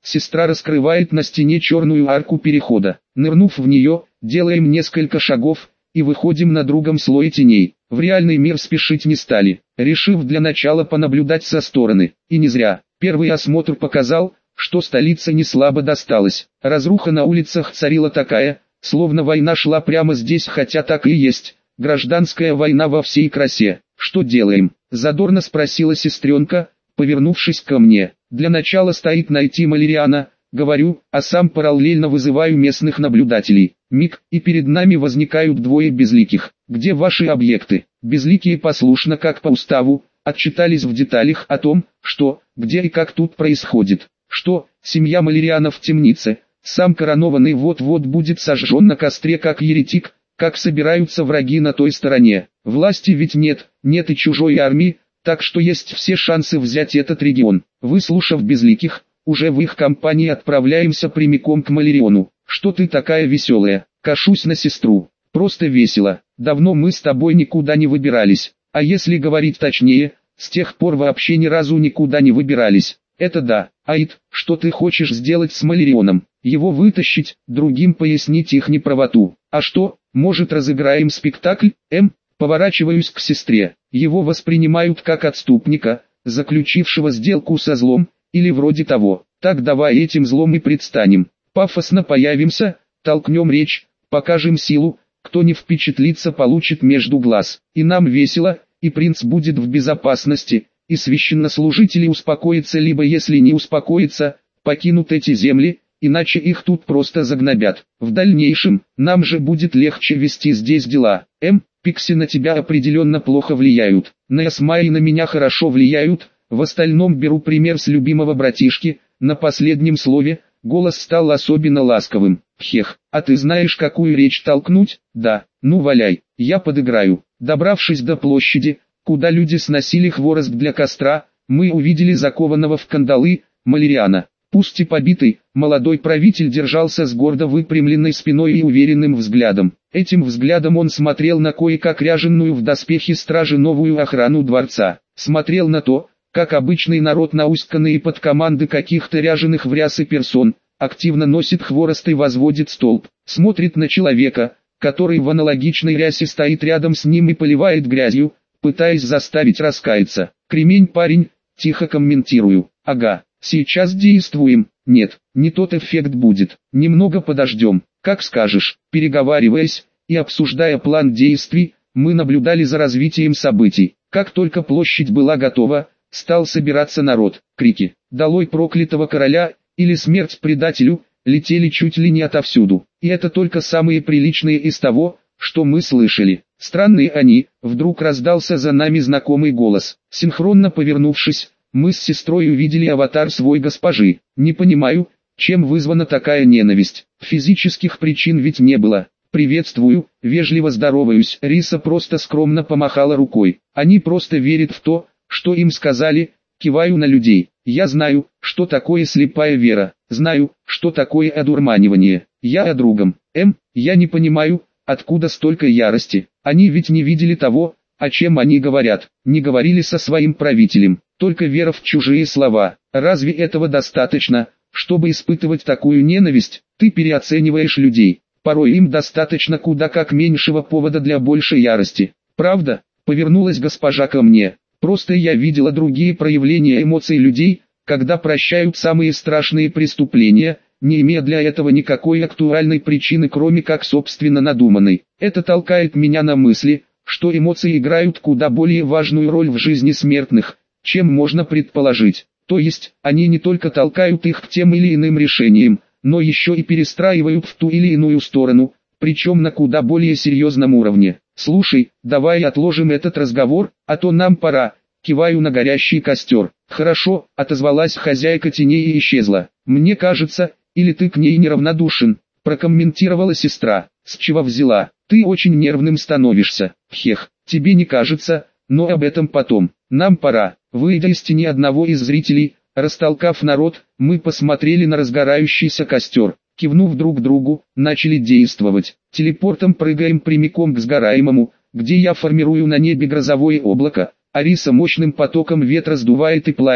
Сестра раскрывает на стене черную арку перехода. Нырнув в нее, делаем несколько шагов и выходим на другом слое теней. В реальный мир спешить не стали, решив для начала понаблюдать со стороны. И не зря. Первый осмотр показал, что столица не слабо досталась. Разруха на улицах царила такая, словно война шла прямо здесь, хотя так и есть. Гражданская война во всей красе. «Что делаем?» – задорно спросила сестренка, повернувшись ко мне. «Для начала стоит найти Малериана», – говорю, а сам параллельно вызываю местных наблюдателей. Миг, и перед нами возникают двое безликих. «Где ваши объекты?» Безликие послушно, как по уставу, отчитались в деталях о том, что, где и как тут происходит. Что, семья Малериана в темнице, сам коронованный вот-вот будет сожжен на костре как еретик, как собираются враги на той стороне. Власти ведь нет, нет и чужой армии, так что есть все шансы взять этот регион. Выслушав безликих, уже в их компании отправляемся прямиком к Малериону. «Что ты такая веселая?» Кашусь на сестру. «Просто весело. Давно мы с тобой никуда не выбирались. А если говорить точнее, с тех пор вообще ни разу никуда не выбирались». «Это да. Аид, что ты хочешь сделать с Малерионом? Его вытащить, другим пояснить их неправоту. А что, может разыграем спектакль, М?» Поворачиваюсь к сестре. «Его воспринимают как отступника, заключившего сделку со злом, или вроде того. Так давай этим злом и предстанем. Пафосно появимся, толкнем речь, покажем силу, кто не впечатлится, получит между глаз. И нам весело, и принц будет в безопасности, и священнослужители успокоятся, либо если не успокоятся, покинут эти земли, иначе их тут просто загнобят. В дальнейшем, нам же будет легче вести здесь дела. М, Пикси на тебя определенно плохо влияют. На Эсма и на меня хорошо влияют, в остальном беру пример с любимого братишки». На последнем слове голос стал особенно ласковым. «Хех, а ты знаешь, какую речь толкнуть?» «Да, ну валяй, я подыграю». Добравшись до площади, куда люди сносили хворост для костра, мы увидели закованного в кандалы Малериана. Пусть и побитый, молодой правитель держался с гордо выпрямленной спиной и уверенным взглядом. Этим взглядом он смотрел на кое-как ряженную в доспехи стражи новую охрану дворца. Смотрел на то, как обычный народ, науськанный под команды каких-то ряженых в рясы персон, активно носит хворост и возводит столб. Смотрит на человека, который в аналогичной рясе стоит рядом с ним и поливает грязью, пытаясь заставить раскаяться. «Кремень, парень», тихо комментирую. «Ага, сейчас действуем». «Нет, не тот эффект будет. Немного подождем». «Как скажешь». Переговариваясь и обсуждая план действий, мы наблюдали за развитием событий. Как только площадь была готова, стал собираться народ. Крики «Долой проклятого короля!» или «Смерть предателю!» летели чуть ли не отовсюду. И это только самые приличные из того, что мы слышали. Странные они, вдруг раздался за нами знакомый голос. Синхронно повернувшись, мы с сестрой увидели аватар свой госпожи. Не понимаю, чем вызвана такая ненависть. Физических причин ведь не было. «Приветствую», вежливо здороваюсь. Риса просто скромно помахала рукой. Они просто верят в то, что им сказали. Киваю на людей. Я знаю, что такое слепая вера. Знаю, что такое одурманивание. Я о другом. М, я не понимаю, откуда столько ярости. Они ведь не видели того, о чем они говорят. Не говорили со своим правителем. Только вера в чужие слова. Разве этого достаточно, чтобы испытывать такую ненависть? Ты переоцениваешь людей. Порой им достаточно куда как меньшего повода для большей ярости. Правда? Повернулась госпожа ко мне. Просто я видела другие проявления эмоций людей, когда прощают самые страшные преступления, не имея для этого никакой актуальной причины, кроме как собственно надуманной. Это толкает меня на мысли, что эмоции играют куда более важную роль в жизни смертных, чем можно предположить. То есть, они не только толкают их к тем или иным решениям, но еще и перестраивают в ту или иную сторону, причем на куда более серьезном уровне. «Слушай, давай отложим этот разговор, а то нам пора», киваю на горящий костер. «Хорошо», отозвалась хозяйка теней и исчезла. «Мне кажется, или ты к ней неравнодушен», прокомментировала сестра. «С чего взяла? Ты очень нервным становишься». «Хех, тебе не кажется, но об этом потом. Нам пора». Выйдя из тени одного из зрителей, растолкав народ, мы посмотрели на разгорающийся костер. Кивнув друг другу, начали действовать. Телепортом прыгаем прямиком к сгораемому, где я формирую на небе грозовое облако, а Риса мощным потоком ветра сдувает и пламя,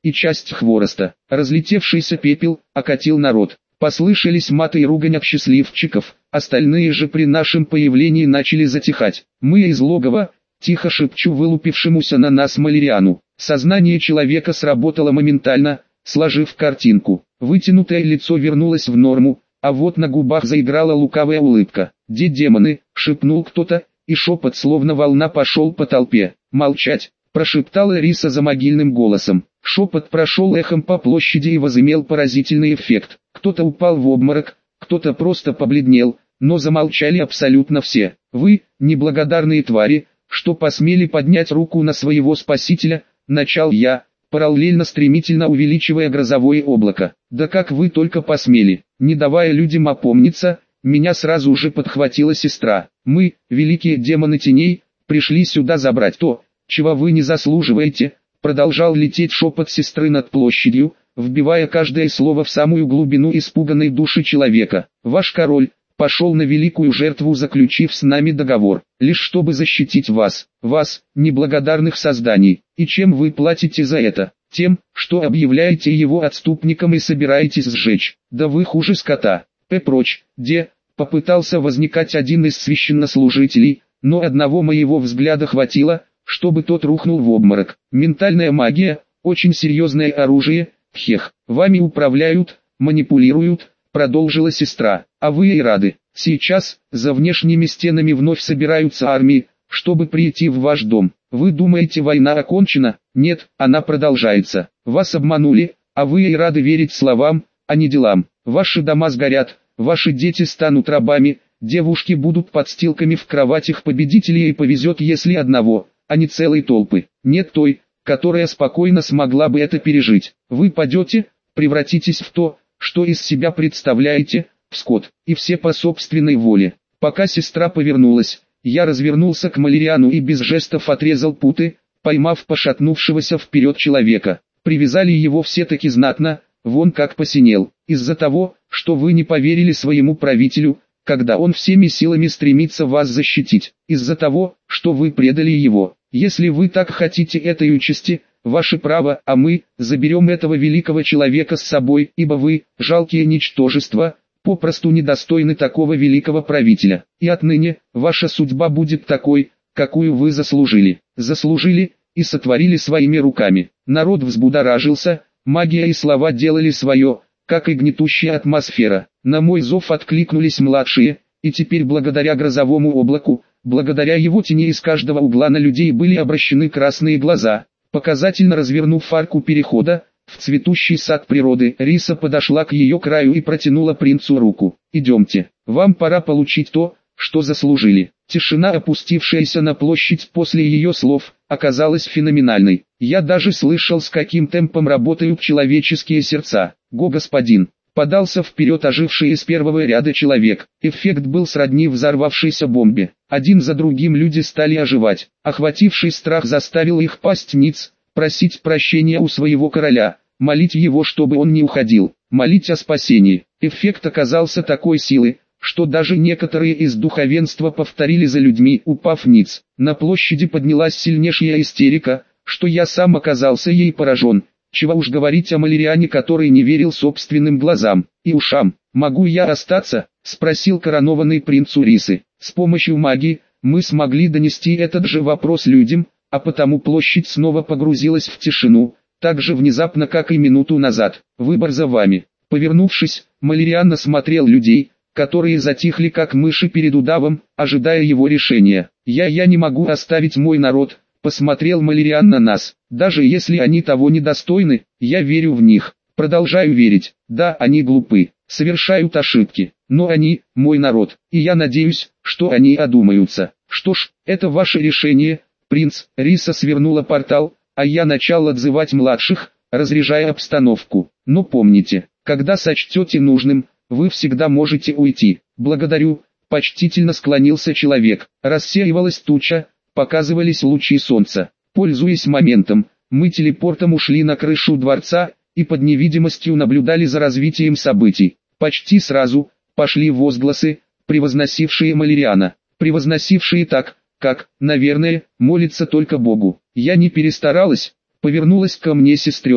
и часть хвороста. Разлетевшийся пепел окатил народ. Послышались маты и ругань от счастливчиков, остальные же при нашем появлении начали затихать. Мы из логова, тихо шепчу вылупившемуся на нас Малериану. Сознание человека сработало моментально, сложив картинку. Вытянутое лицо вернулось в норму, а вот на губах заиграла лукавая улыбка. «Где демоны?» — шепнул кто-то, и шепот словно волна пошел по толпе. «Молчать!» — прошептала Риса за могильным голосом. Шепот прошел эхом по площади и возымел поразительный эффект. Кто-то упал в обморок, кто-то просто побледнел, но замолчали абсолютно все. «Вы, неблагодарные твари, что посмели поднять руку на своего спасителя?» — начал я, параллельно стремительно увеличивая грозовое облако. «Да как вы только посмели!» Не давая людям опомниться, меня сразу же подхватила сестра. «Мы, великие демоны теней, пришли сюда забрать то, чего вы не заслуживаете», продолжал лететь шепот сестры над площадью, вбивая каждое слово в самую глубину испуганной души человека. «Ваш король пошел на великую жертву, заключив с нами договор, лишь чтобы защитить вас, вас, неблагодарных созданий. И чем вы платите за это? Тем, что объявляете его отступником и собираетесь сжечь. Да вы хуже скота. П. прочь, де», попытался возникать один из священнослужителей, но одного моего взгляда хватило, чтобы тот рухнул в обморок. «Ментальная магия, очень серьезное оружие, хех, вами управляют, манипулируют», продолжила сестра. «А вы и рады. Сейчас, за внешними стенами вновь собираются армии, чтобы прийти в ваш дом. Вы думаете, война окончена? Нет, она продолжается. Вас обманули, а вы и рады верить словам, а не делам. Ваши дома сгорят, ваши дети станут рабами, девушки будут подстилками в кроватях победителей, и повезет, если одного, а не целой толпы. Нет той, которая спокойно смогла бы это пережить. Вы падете, превратитесь в то, что из себя представляете, в скот, и все по собственной воле». Пока сестра повернулась, я развернулся к Малериану и без жестов отрезал путы, поймав пошатнувшегося вперед человека. Привязали его все-таки знатно, вон как посинел, из-за того, что вы не поверили своему правителю, когда он всеми силами стремится вас защитить, из-за того, что вы предали его. Если вы так хотите этой участи, ваше право, а мы заберем этого великого человека с собой, ибо вы, жалкие ничтожества, попросту недостойны такого великого правителя. И отныне, ваша судьба будет такой, какую вы заслужили. Заслужили и сотворили своими руками. Народ взбудоражился, магия и слова делали свое, как и гнетущая атмосфера. На мой зов откликнулись младшие, и теперь благодаря грозовому облаку, благодаря его тени из каждого угла на людей были обращены красные глаза. Показательно развернув арку перехода, в цветущий сад природы, Риса подошла к ее краю и протянула принцу руку. «Идемте, вам пора получить то, что заслужили». Тишина, опустившаяся на площадь после ее слов, оказалась феноменальной. Я даже слышал, с каким темпом работают человеческие сердца. «Го, господин!» Подался вперед оживший из первого ряда человек. Эффект был сродни взорвавшейся бомбе. Один за другим люди стали оживать. Охвативший страх заставил их пасть ниц, просить прощения у своего короля, молить его, чтобы он не уходил, молить о спасении. Эффект оказался такой силы, что даже некоторые из духовенства повторили за людьми, упав ниц. На площади поднялась сильнейшая истерика, что я сам оказался ей поражен. Чего уж говорить о Малериане, который не верил собственным глазам и ушам. «Могу я остаться?» — спросил коронованный принц у Рисы. С помощью магии мы смогли донести этот же вопрос людям, а потому площадь снова погрузилась в тишину, так же внезапно, как и минуту назад. «Выбор за вами». Повернувшись, Малериан осмотрел людей, которые затихли как мыши перед удавом, ожидая его решения. «Я я не могу оставить мой народ», — посмотрел Малериан на нас. «Даже если они того недостойны, я верю в них, продолжаю верить. Да, они глупы, совершают ошибки, но они, мой народ, и я надеюсь, что они одумаются. Что ж, это ваше решение, принц». Риса свернула портал, а я начал отзывать младших, разряжая обстановку. «Но помните, когда сочтете нужным, вы всегда можете уйти». «Благодарю», — почтительно склонился человек. Рассеивалась туча, показывались лучи солнца. Пользуясь моментом, мы телепортом ушли на крышу дворца, и под невидимостью наблюдали за развитием событий. Почти сразу пошли возгласы, превозносившие Малериана, превозносившие так, как, наверное, молится только Богу. Я не перестаралась, повернулась ко мне сестренка.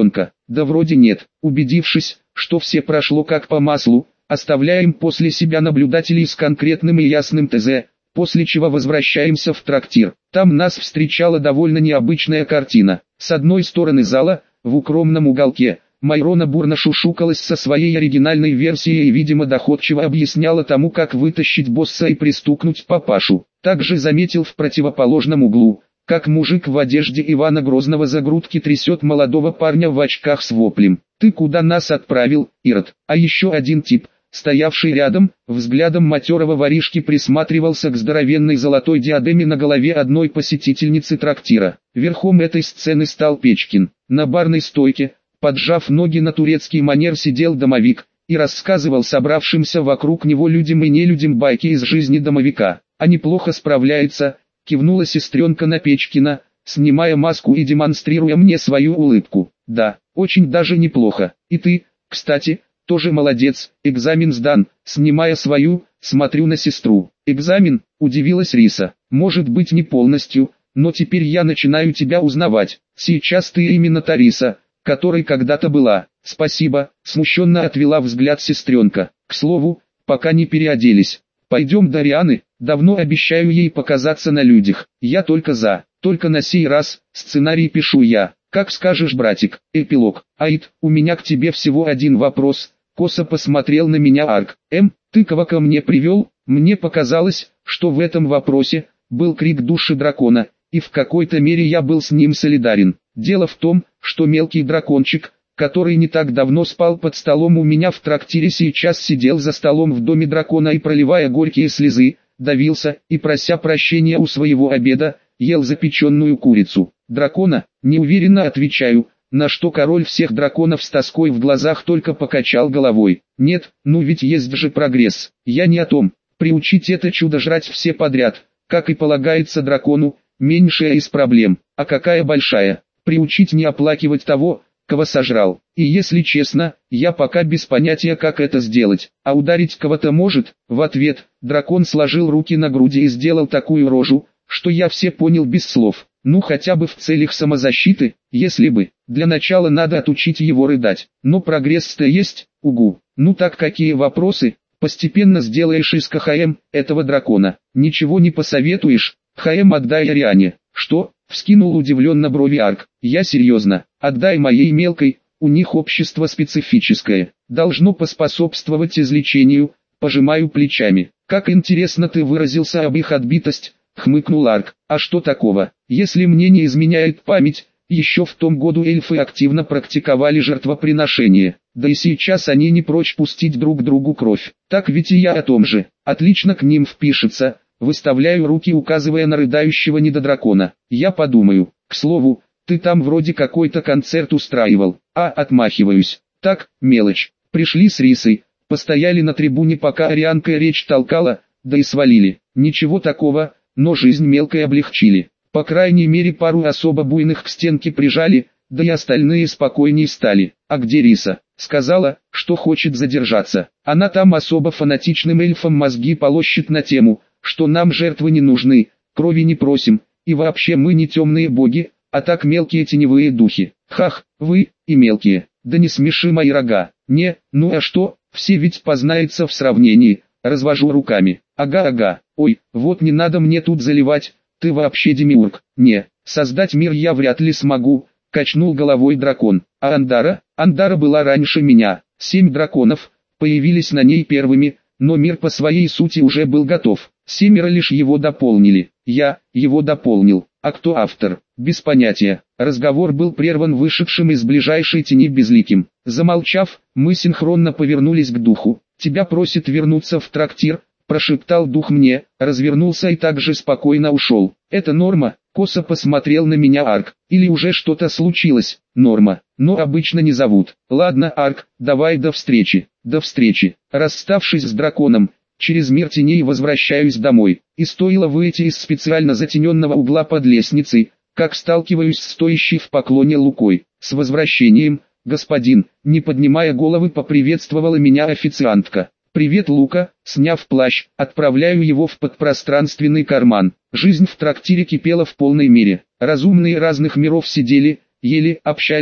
Да вроде нет. Убедившись, что все прошло как по маслу, оставляем после себя наблюдателей с конкретным и ясным ТЗ, после чего возвращаемся в трактир. Там нас встречала довольно необычная картина. С одной стороны зала, в укромном уголке, Майрона бурно шушукалась со своей оригинальной версией и, видимо, доходчиво объясняла тому, как вытащить босса и пристукнуть папашу. Также заметил в противоположном углу, как мужик в одежде Ивана Грозного за грудки трясет молодого парня в очках с воплем: «Ты куда нас отправил, Ирод?» А еще один тип, стоявший рядом, взглядом матерого воришки присматривался к здоровенной золотой диадеме на голове одной посетительницы трактира. Верхом этой сцены стал Печкин. На барной стойке, поджав ноги на турецкий манер, сидел домовик и рассказывал собравшимся вокруг него людям и нелюдям байки из жизни домовика. «А неплохо справляется», — кивнула сестренка на Печкина, снимая маску и демонстрируя мне свою улыбку. «Да, очень даже неплохо. И ты, кстати, тоже молодец, экзамен сдан», снимая свою, смотрю на сестру. «Экзамен?» — удивилась Риса. «Может быть, не полностью, но теперь я начинаю тебя узнавать. Сейчас ты именно та Риса, которой когда-то была». «Спасибо», — смущенно отвела взгляд сестренка. «К слову, пока не переоделись. Пойдем до Рианы, давно обещаю ей показаться на людях». «Я только за, только на сей раз, сценарий пишу я». «Как скажешь, братик». Эпилог. «Аид, у меня к тебе всего один вопрос». Косо посмотрел на меня Арк. «Эм, ты кого ко мне привел?» Мне показалось, что в этом вопросе был крик души дракона, и в какой-то мере я был с ним солидарен. Дело в том, что мелкий дракончик, который не так давно спал под столом у меня в трактире, сейчас сидел за столом в доме дракона и, проливая горькие слезы, давился и, прося прощения у своего обеда, ел запеченную курицу. «Дракона?» — неуверенно отвечаю, на что король всех драконов с тоской в глазах только покачал головой. «Нет, ну ведь есть же прогресс. Я не о том. Приучить это чудо жрать все подряд, как и полагается дракону, меньшая из проблем. А какая большая? Приучить не оплакивать того, кого сожрал. И если честно, я пока без понятия, как это сделать. А ударить кого-то может?» В ответ дракон сложил руки на груди и сделал такую рожу, что я все понял без слов. «Ну хотя бы в целях самозащиты, если бы. Для начала надо отучить его рыдать. Но прогресс-то есть, угу. Ну так какие вопросы? Постепенно сделаешь из КХМ этого дракона. Ничего не посоветуешь? ХМ отдай Ариане». «Что?» — вскинул удивленно брови Арк. «Я серьезно. Отдай моей мелкой, у них общество специфическое. Должно поспособствовать излечению». Пожимаю плечами. «Как интересно ты выразился об их отбитость», — хмыкнул Арк. «А что такого? Если мне не изменяет память, еще в том году эльфы активно практиковали жертвоприношение. Да и сейчас они не прочь пустить друг другу кровь. Так ведь и я о том же. Отлично к ним впишется». Выставляю руки, указывая на рыдающего недодракона. «Я подумаю. К слову, ты там вроде какой-то концерт устраивал». «А, отмахиваюсь. Так, мелочь. Пришли с Рисой, постояли на трибуне, пока Арианка речь толкала, да и свалили. Ничего такого, но жизнь мелкой облегчили. По крайней мере, пару особо буйных к стенке прижали, да и остальные спокойней стали». «А где Риса?» «Сказала, что хочет задержаться. Она там особо фанатичным эльфам мозги полощет на тему, что нам жертвы не нужны, крови не просим, и вообще мы не темные боги, а так мелкие теневые духи». «Хах, вы и мелкие, да не смеши мои рога». «Не, ну а что, все ведь познается в сравнении». Развожу руками. «Ага-ага, ой, вот не надо мне тут заливать, ты вообще демиург». «Не, создать мир я вряд ли смогу», — качнул головой дракон. «А Андара? Андара была раньше меня. Семь драконов появились на ней первыми, но мир по своей сути уже был готов. Семеро лишь его дополнили. Я его дополнил. А кто автор? Без понятия». Разговор был прерван вышедшим из ближайшей тени безликим. Замолчав, мы синхронно повернулись к духу. «Тебя просит вернуться в трактир», — прошептал дух мне, развернулся и также спокойно ушел. «Это норма?» — косо посмотрел на меня Арк. «Или уже что-то случилось?» «Норма, но обычно не зовут». «Ладно, Арк, давай до встречи». «До встречи». Расставшись с драконом, через мир теней возвращаюсь домой. И стоило выйти из специально затененного угла под лестницей, как сталкиваюсь с стоящей в поклоне Лукой. «С возвращением, господин!» Не поднимая головы, поприветствовала меня официантка. «Привет, Лука!» Сняв плащ, отправляю его в подпространственный карман. Жизнь в трактире кипела в полной мере. Разумные разных миров сидели, ели, общались,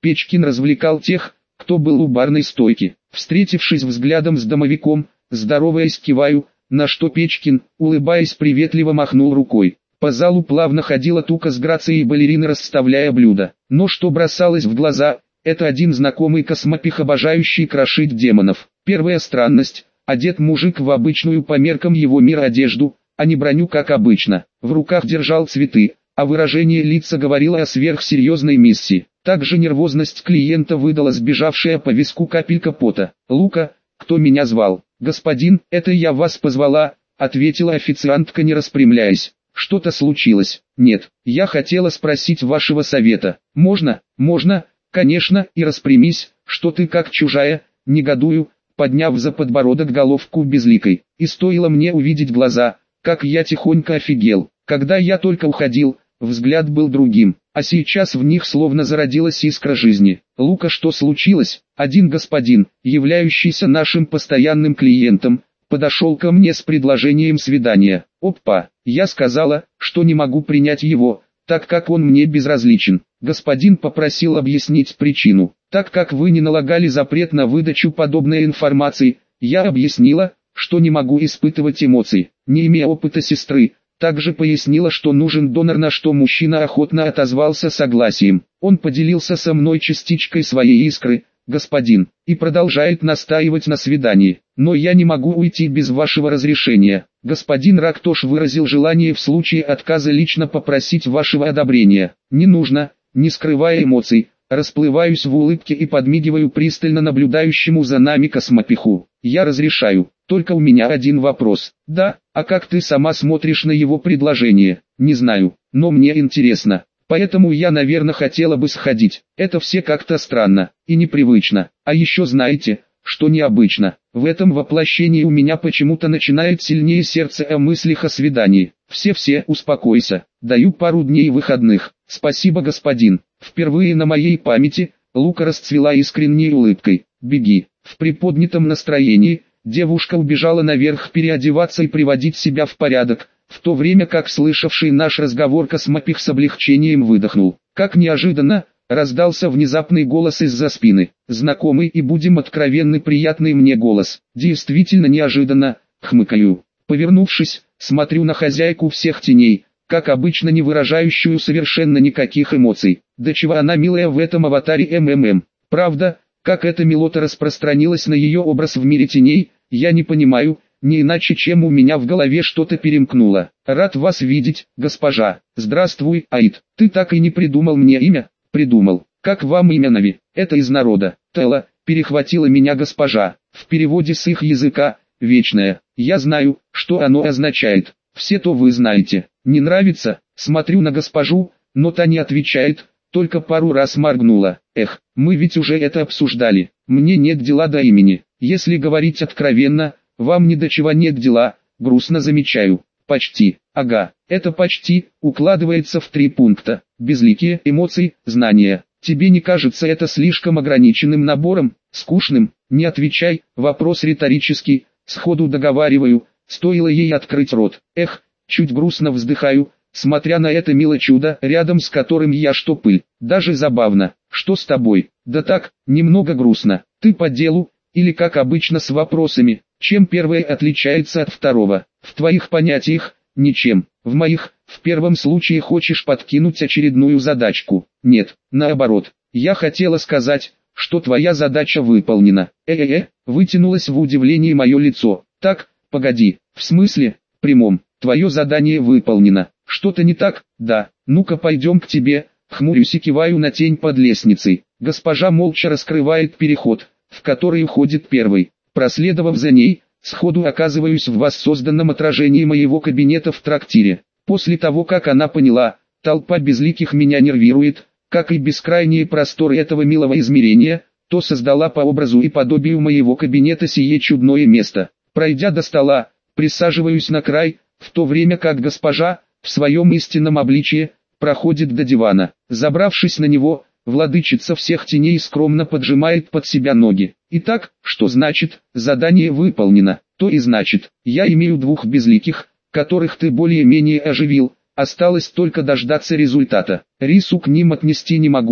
Печкин развлекал тех, кто был у барной стойки. Встретившись взглядом с домовиком, здороваясь киваю, на что Печкин, улыбаясь приветливо махнул рукой. По залу плавно ходила тука с грацией балерины, расставляя блюда. Но что бросалось в глаза, это один знакомый космопих, обожающий крошить демонов. Первая странность: одет мужик в обычную по меркам его мира одежду, а не броню как обычно. В руках держал цветы, а выражение лица говорило о сверхсерьезной миссии. Также нервозность клиента выдала сбежавшая по виску капелька пота. «Лука, кто меня звал?» «Господин, это я вас позвала», — ответила официантка, не распрямляясь. «Что-то случилось?» «Нет, я хотела спросить вашего совета». «Можно?» «Можно, конечно, и распрямись, что ты как чужая», — негодую, подняв за подбородок головку безликой. И стоило мне увидеть глаза, как я тихонько офигел. Когда я только уходил, взгляд был другим, а сейчас в них словно зародилась искра жизни. «Лука, что случилось?» Один господин, являющийся нашим постоянным клиентом, подошел ко мне с предложением свидания. Опа, я сказала, что не могу принять его, так как он мне безразличен. Господин попросил объяснить причину. Так как вы не налагали запрет на выдачу подобной информации, я объяснила, что не могу испытывать эмоций. Не имея опыта сестры, также пояснила, что нужен донор, на что мужчина охотно отозвался согласием. Он поделился со мной частичкой своей искры, господин, и продолжает настаивать на свидании. Но я не могу уйти без вашего разрешения. Господин Рактош выразил желание в случае отказа лично попросить вашего одобрения. Не нужно, не скрывая эмоций, расплываюсь в улыбке и подмигиваю пристально наблюдающему за нами космопиху. Я разрешаю, только у меня один вопрос. Да, а как ты сама смотришь на его предложение? Не знаю, но мне интересно. Поэтому я, наверное, хотела бы сходить. Это все как-то странно и непривычно. А еще знаете, что необычно? В этом воплощении у меня почему-то начинает сильнее сердце о мыслях о свидании. Все-все, успокойся. Даю пару дней выходных. Спасибо, господин. Впервые на моей памяти Лука расцвела искренней улыбкой. Беги. В приподнятом настроении девушка убежала наверх переодеваться и приводить себя в порядок, в то время как слышавший наш разговор космопих с облегчением выдохнул. Как неожиданно, раздался внезапный голос из-за спины. Знакомый и, будем откровенны, приятный мне голос. Действительно неожиданно, хмыкаю. Повернувшись, смотрю на хозяйку всех теней, как обычно не выражающую совершенно никаких эмоций. Да чего она милая в этом аватаре МММ. Правда, как эта милота распространилась на ее образ в мире теней, я не понимаю, не иначе чем у меня в голове что-то перемкнуло. Рад вас видеть, госпожа. Здравствуй, Аид. Ты так и не придумал мне имя? Придумал. Как вам имя Нави? Это из народа. Тела, перехватила меня госпожа. В переводе с их языка, вечная. Я знаю, что оно означает. Все то вы знаете. Не нравится? Смотрю на госпожу, но та не отвечает, только пару раз моргнула. Эх, мы ведь уже это обсуждали. Мне нет дела до имени. Если говорить откровенно, вам ни до чего нет дела, грустно замечаю. Почти. Ага, это почти укладывается в три пункта. Безликие эмоции, знания. Тебе не кажется это слишком ограниченным набором, скучным? Не отвечай, вопрос риторический, сходу договариваю, стоило ей открыть рот. Эх, чуть грустно вздыхаю, смотря на это милое чудо, рядом с которым я что пыль. Даже забавно. Что с тобой? Да так, немного грустно. Ты по делу, или как обычно с вопросами? Чем первое отличается от второго? В твоих понятиях, ничем. В моих, в первом случае хочешь подкинуть очередную задачку. Нет, наоборот. Я хотела сказать, что твоя задача выполнена. Э-э-э, вытянулось в удивлении мое лицо. Так, погоди, в смысле, прямом, твое задание выполнено. Что-то не так? Да, ну-ка пойдем к тебе. Хмурюсь и киваю на тень под лестницей. Госпожа молча раскрывает переход, в который уходит первый. Проследовав за ней, сходу оказываюсь в воссозданном отражении моего кабинета в трактире. После того, как она поняла, толпа безликих меня нервирует, как и бескрайние просторы этого милого измерения, то создала по образу и подобию моего кабинета сие чудное место. Пройдя до стола, присаживаюсь на край, в то время как госпожа, в своем истинном обличье, проходит до дивана. Забравшись на него, владычица всех теней скромно поджимает под себя ноги. Итак, что значит, задание выполнено? То и значит, я имею двух безликих, которых ты более-менее оживил, осталось только дождаться результата. Рису к ним отнести не могу,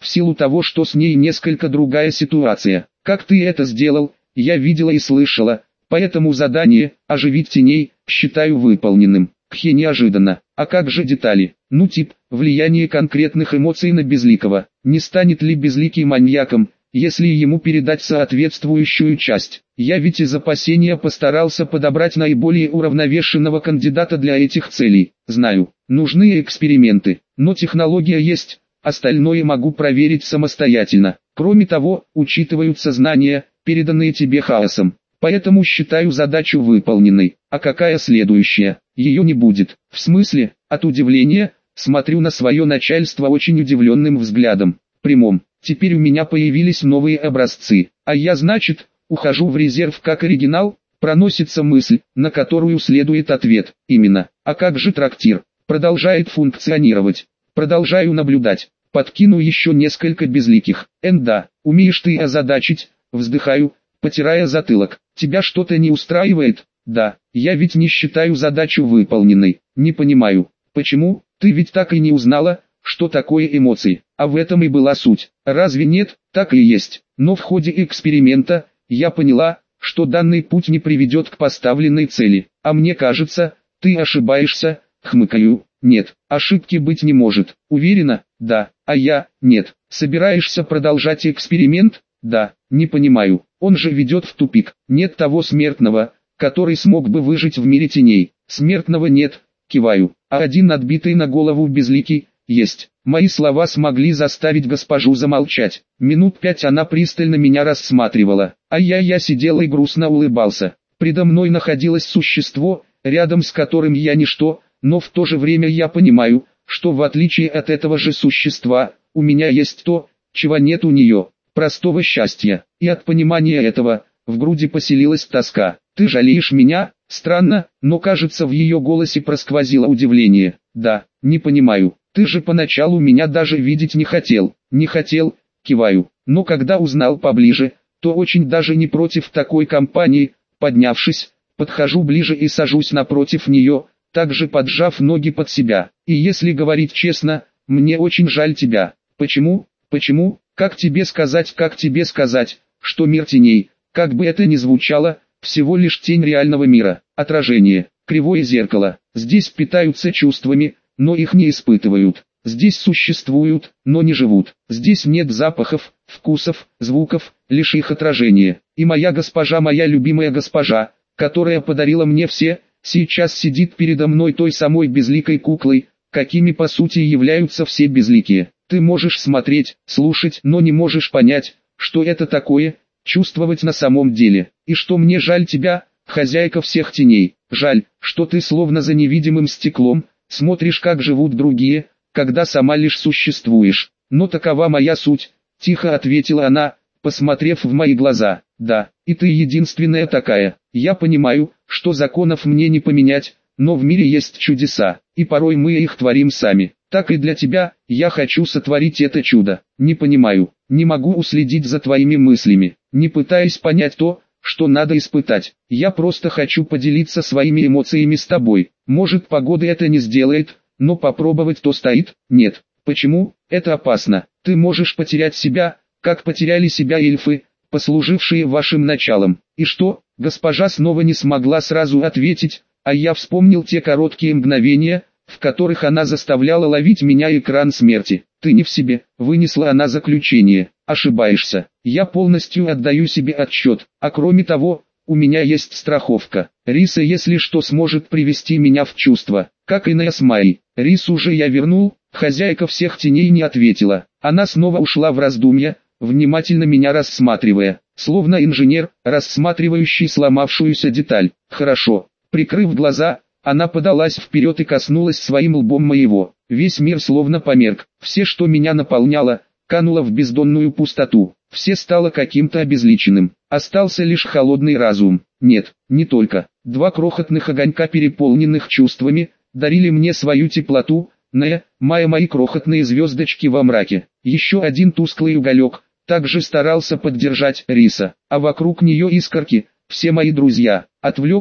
в силу того, что с ней несколько другая ситуация. Как ты это сделал, я видела и слышала, поэтому задание «Оживить теней» считаю выполненным. Кхе неожиданно. А как же детали? Ну тип, влияние конкретных эмоций на Безликого. Не станет ли Безликий маньяком, если ему передать соответствующую часть? Я ведь из опасения постарался подобрать наиболее уравновешенного кандидата для этих целей. Знаю, нужны эксперименты, но технология есть, остальное могу проверить самостоятельно. Кроме того, учитываются знания, переданные тебе хаосом. Поэтому считаю задачу выполненной. А какая следующая? Ее не будет. В смысле? От удивления, смотрю на свое начальство очень удивленным взглядом. Прямом. Теперь у меня появились новые образцы. А я, значит, ухожу в резерв как оригинал? Проносится мысль, на которую следует ответ. Именно. А как же трактир? Продолжает функционировать. Продолжаю наблюдать. Подкину еще несколько безликих. Энда, умеешь ты озадачить? Вздыхаю, потирая затылок. Тебя что-то не устраивает? Да, я ведь не считаю задачу выполненной. Не понимаю, почему? Ты ведь так и не узнала, что такое эмоции. А в этом и была суть. Разве нет? Так и есть. Но в ходе эксперимента я поняла, что данный путь не приведет к поставленной цели. А мне кажется, ты ошибаешься. Хмыкаю. Нет, ошибки быть не может. Уверена? Да. А я? Нет. Собираешься продолжать эксперимент? Да. Не понимаю. Он же ведет в тупик. Нет того смертного, который смог бы выжить в мире теней. Смертного нет. Киваю. А один отбитый на голову Безликий есть. Мои слова смогли заставить госпожу замолчать. Минут пять она пристально меня рассматривала. А я я сидел и грустно улыбался. Предо мной находилось существо, рядом с которым я ничто, но в то же время я понимаю, что в отличие от этого же существа, у меня есть то, чего нет у нее. Простого счастья. И от понимания этого, в груди поселилась тоска. Ты жалеешь меня? Странно, но кажется, в ее голосе просквозило удивление. Да, не понимаю. Ты же поначалу меня даже видеть не хотел. Не хотел, киваю. Но когда узнал поближе, то очень даже не против такой компании. Поднявшись, подхожу ближе и сажусь напротив нее, также поджав ноги под себя. И если говорить честно, мне очень жаль тебя. Почему? Почему? Как тебе сказать, как тебе сказать, что мир теней, как бы это ни звучало, всего лишь тень реального мира, отражение, кривое зеркало. Здесь питаются чувствами, но их не испытывают. Здесь существуют, но не живут. Здесь нет запахов, вкусов, звуков, лишь их отражение. И моя госпожа, моя любимая госпожа, которая подарила мне все, сейчас сидит передо мной той самой безликой куклой, какими по сути являются все безликие. Ты можешь смотреть, слушать, но не можешь понять, что это такое, чувствовать на самом деле. И что мне жаль тебя, хозяйка всех теней. Жаль, что ты словно за невидимым стеклом, смотришь, как живут другие, когда сама лишь существуешь. Но такова моя суть, тихо ответила она, посмотрев в мои глаза. Да, и ты единственная такая. Я понимаю, что законов мне не поменять, но в мире есть чудеса, и порой мы их творим сами. Так и для тебя, я хочу сотворить это чудо. Не понимаю, не могу уследить за твоими мыслями, не пытаясь понять то, что надо испытать. Я просто хочу поделиться своими эмоциями с тобой. Может, погода это не сделает, но попробовать то стоит. Нет. Почему? Это опасно. Ты можешь потерять себя, как потеряли себя эльфы, послужившие вашим началом. И что? Госпожа снова не смогла сразу ответить, а я вспомнил те короткие мгновения, в которых она заставляла ловить меня экран смерти. Ты не в себе, вынесла она заключение. Ошибаешься. Я полностью отдаю себе отчет. А кроме того, у меня есть страховка. Риса, если что, сможет привести меня в чувство, как и Неосмай. Рису же я вернул. Хозяйка всех теней не ответила. Она снова ушла в раздумья, внимательно меня рассматривая, словно инженер, рассматривающий сломавшуюся деталь. Хорошо. Прикрыв глаза, она подалась вперед и коснулась своим лбом моего. Весь мир словно померк. Все, что меня наполняло, кануло в бездонную пустоту. Все стало каким-то обезличенным. Остался лишь холодный разум. Нет, не только. Два крохотных огонька, переполненных чувствами, дарили мне свою теплоту. Не, мои мои крохотные звездочки во мраке. Еще один тусклый уголек, также старался поддержать Риса. А вокруг нее искорки, все мои друзья. Отвлекшись,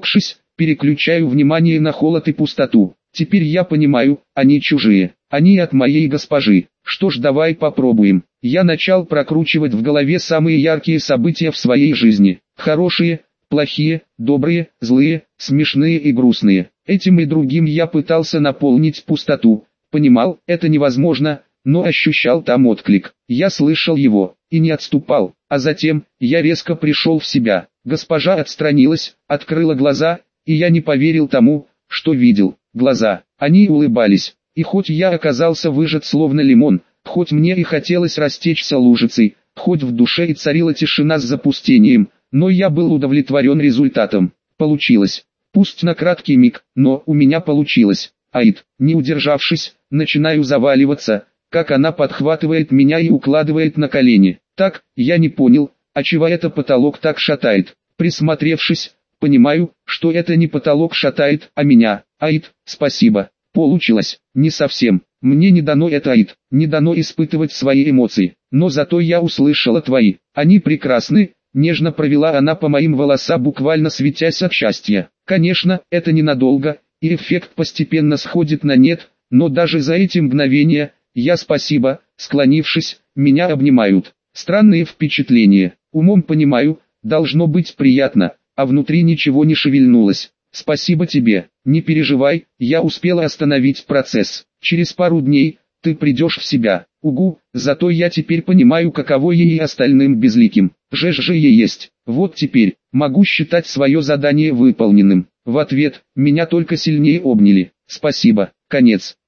переключаю внимание на холод и пустоту. Теперь я понимаю, они чужие, они от моей госпожи. Что ж, давай попробуем. Я начал прокручивать в голове самые яркие события в своей жизни. Хорошие, плохие, добрые, злые, смешные и грустные. Этим и другим я пытался наполнить пустоту. Понимал, это невозможно, но ощущал там отклик. Я слышал его, и не отступал. А затем, я резко пришел в себя. Госпожа отстранилась, открыла глаза, и я не поверил тому, что видел. Глаза, они улыбались. И хоть я оказался выжат словно лимон, хоть мне и хотелось растечься лужицей, хоть в душе и царила тишина с запустением, но я был удовлетворен результатом. Получилось. Пусть на краткий миг, но у меня получилось. Аид, не удержавшись, начинаю заваливаться, как она подхватывает меня и укладывает на колени. Так, я не понял, а чего это потолок так шатает. Присмотревшись, понимаю, что это не потолок шатает, а меня. Аид, спасибо. Получилось. Не совсем. Мне не дано это, Аид, не дано испытывать свои эмоции. Но зато я услышала твои. Они прекрасны. Нежно провела она по моим волосам, буквально светясь от счастья. Конечно, это ненадолго, и эффект постепенно сходит на нет, но даже за эти мгновения, я спасибо, склонившись, меня обнимают. Странные впечатления. Умом понимаю, должно быть приятно, а внутри ничего не шевельнулось. Спасибо тебе, не переживай, я успела остановить процесс. Через пару дней, ты придешь в себя. Угу, зато я теперь понимаю, каково ей и остальным безликим. Же же ей есть. Вот теперь, могу считать свое задание выполненным. В ответ, меня только сильнее обняли. Спасибо, конец.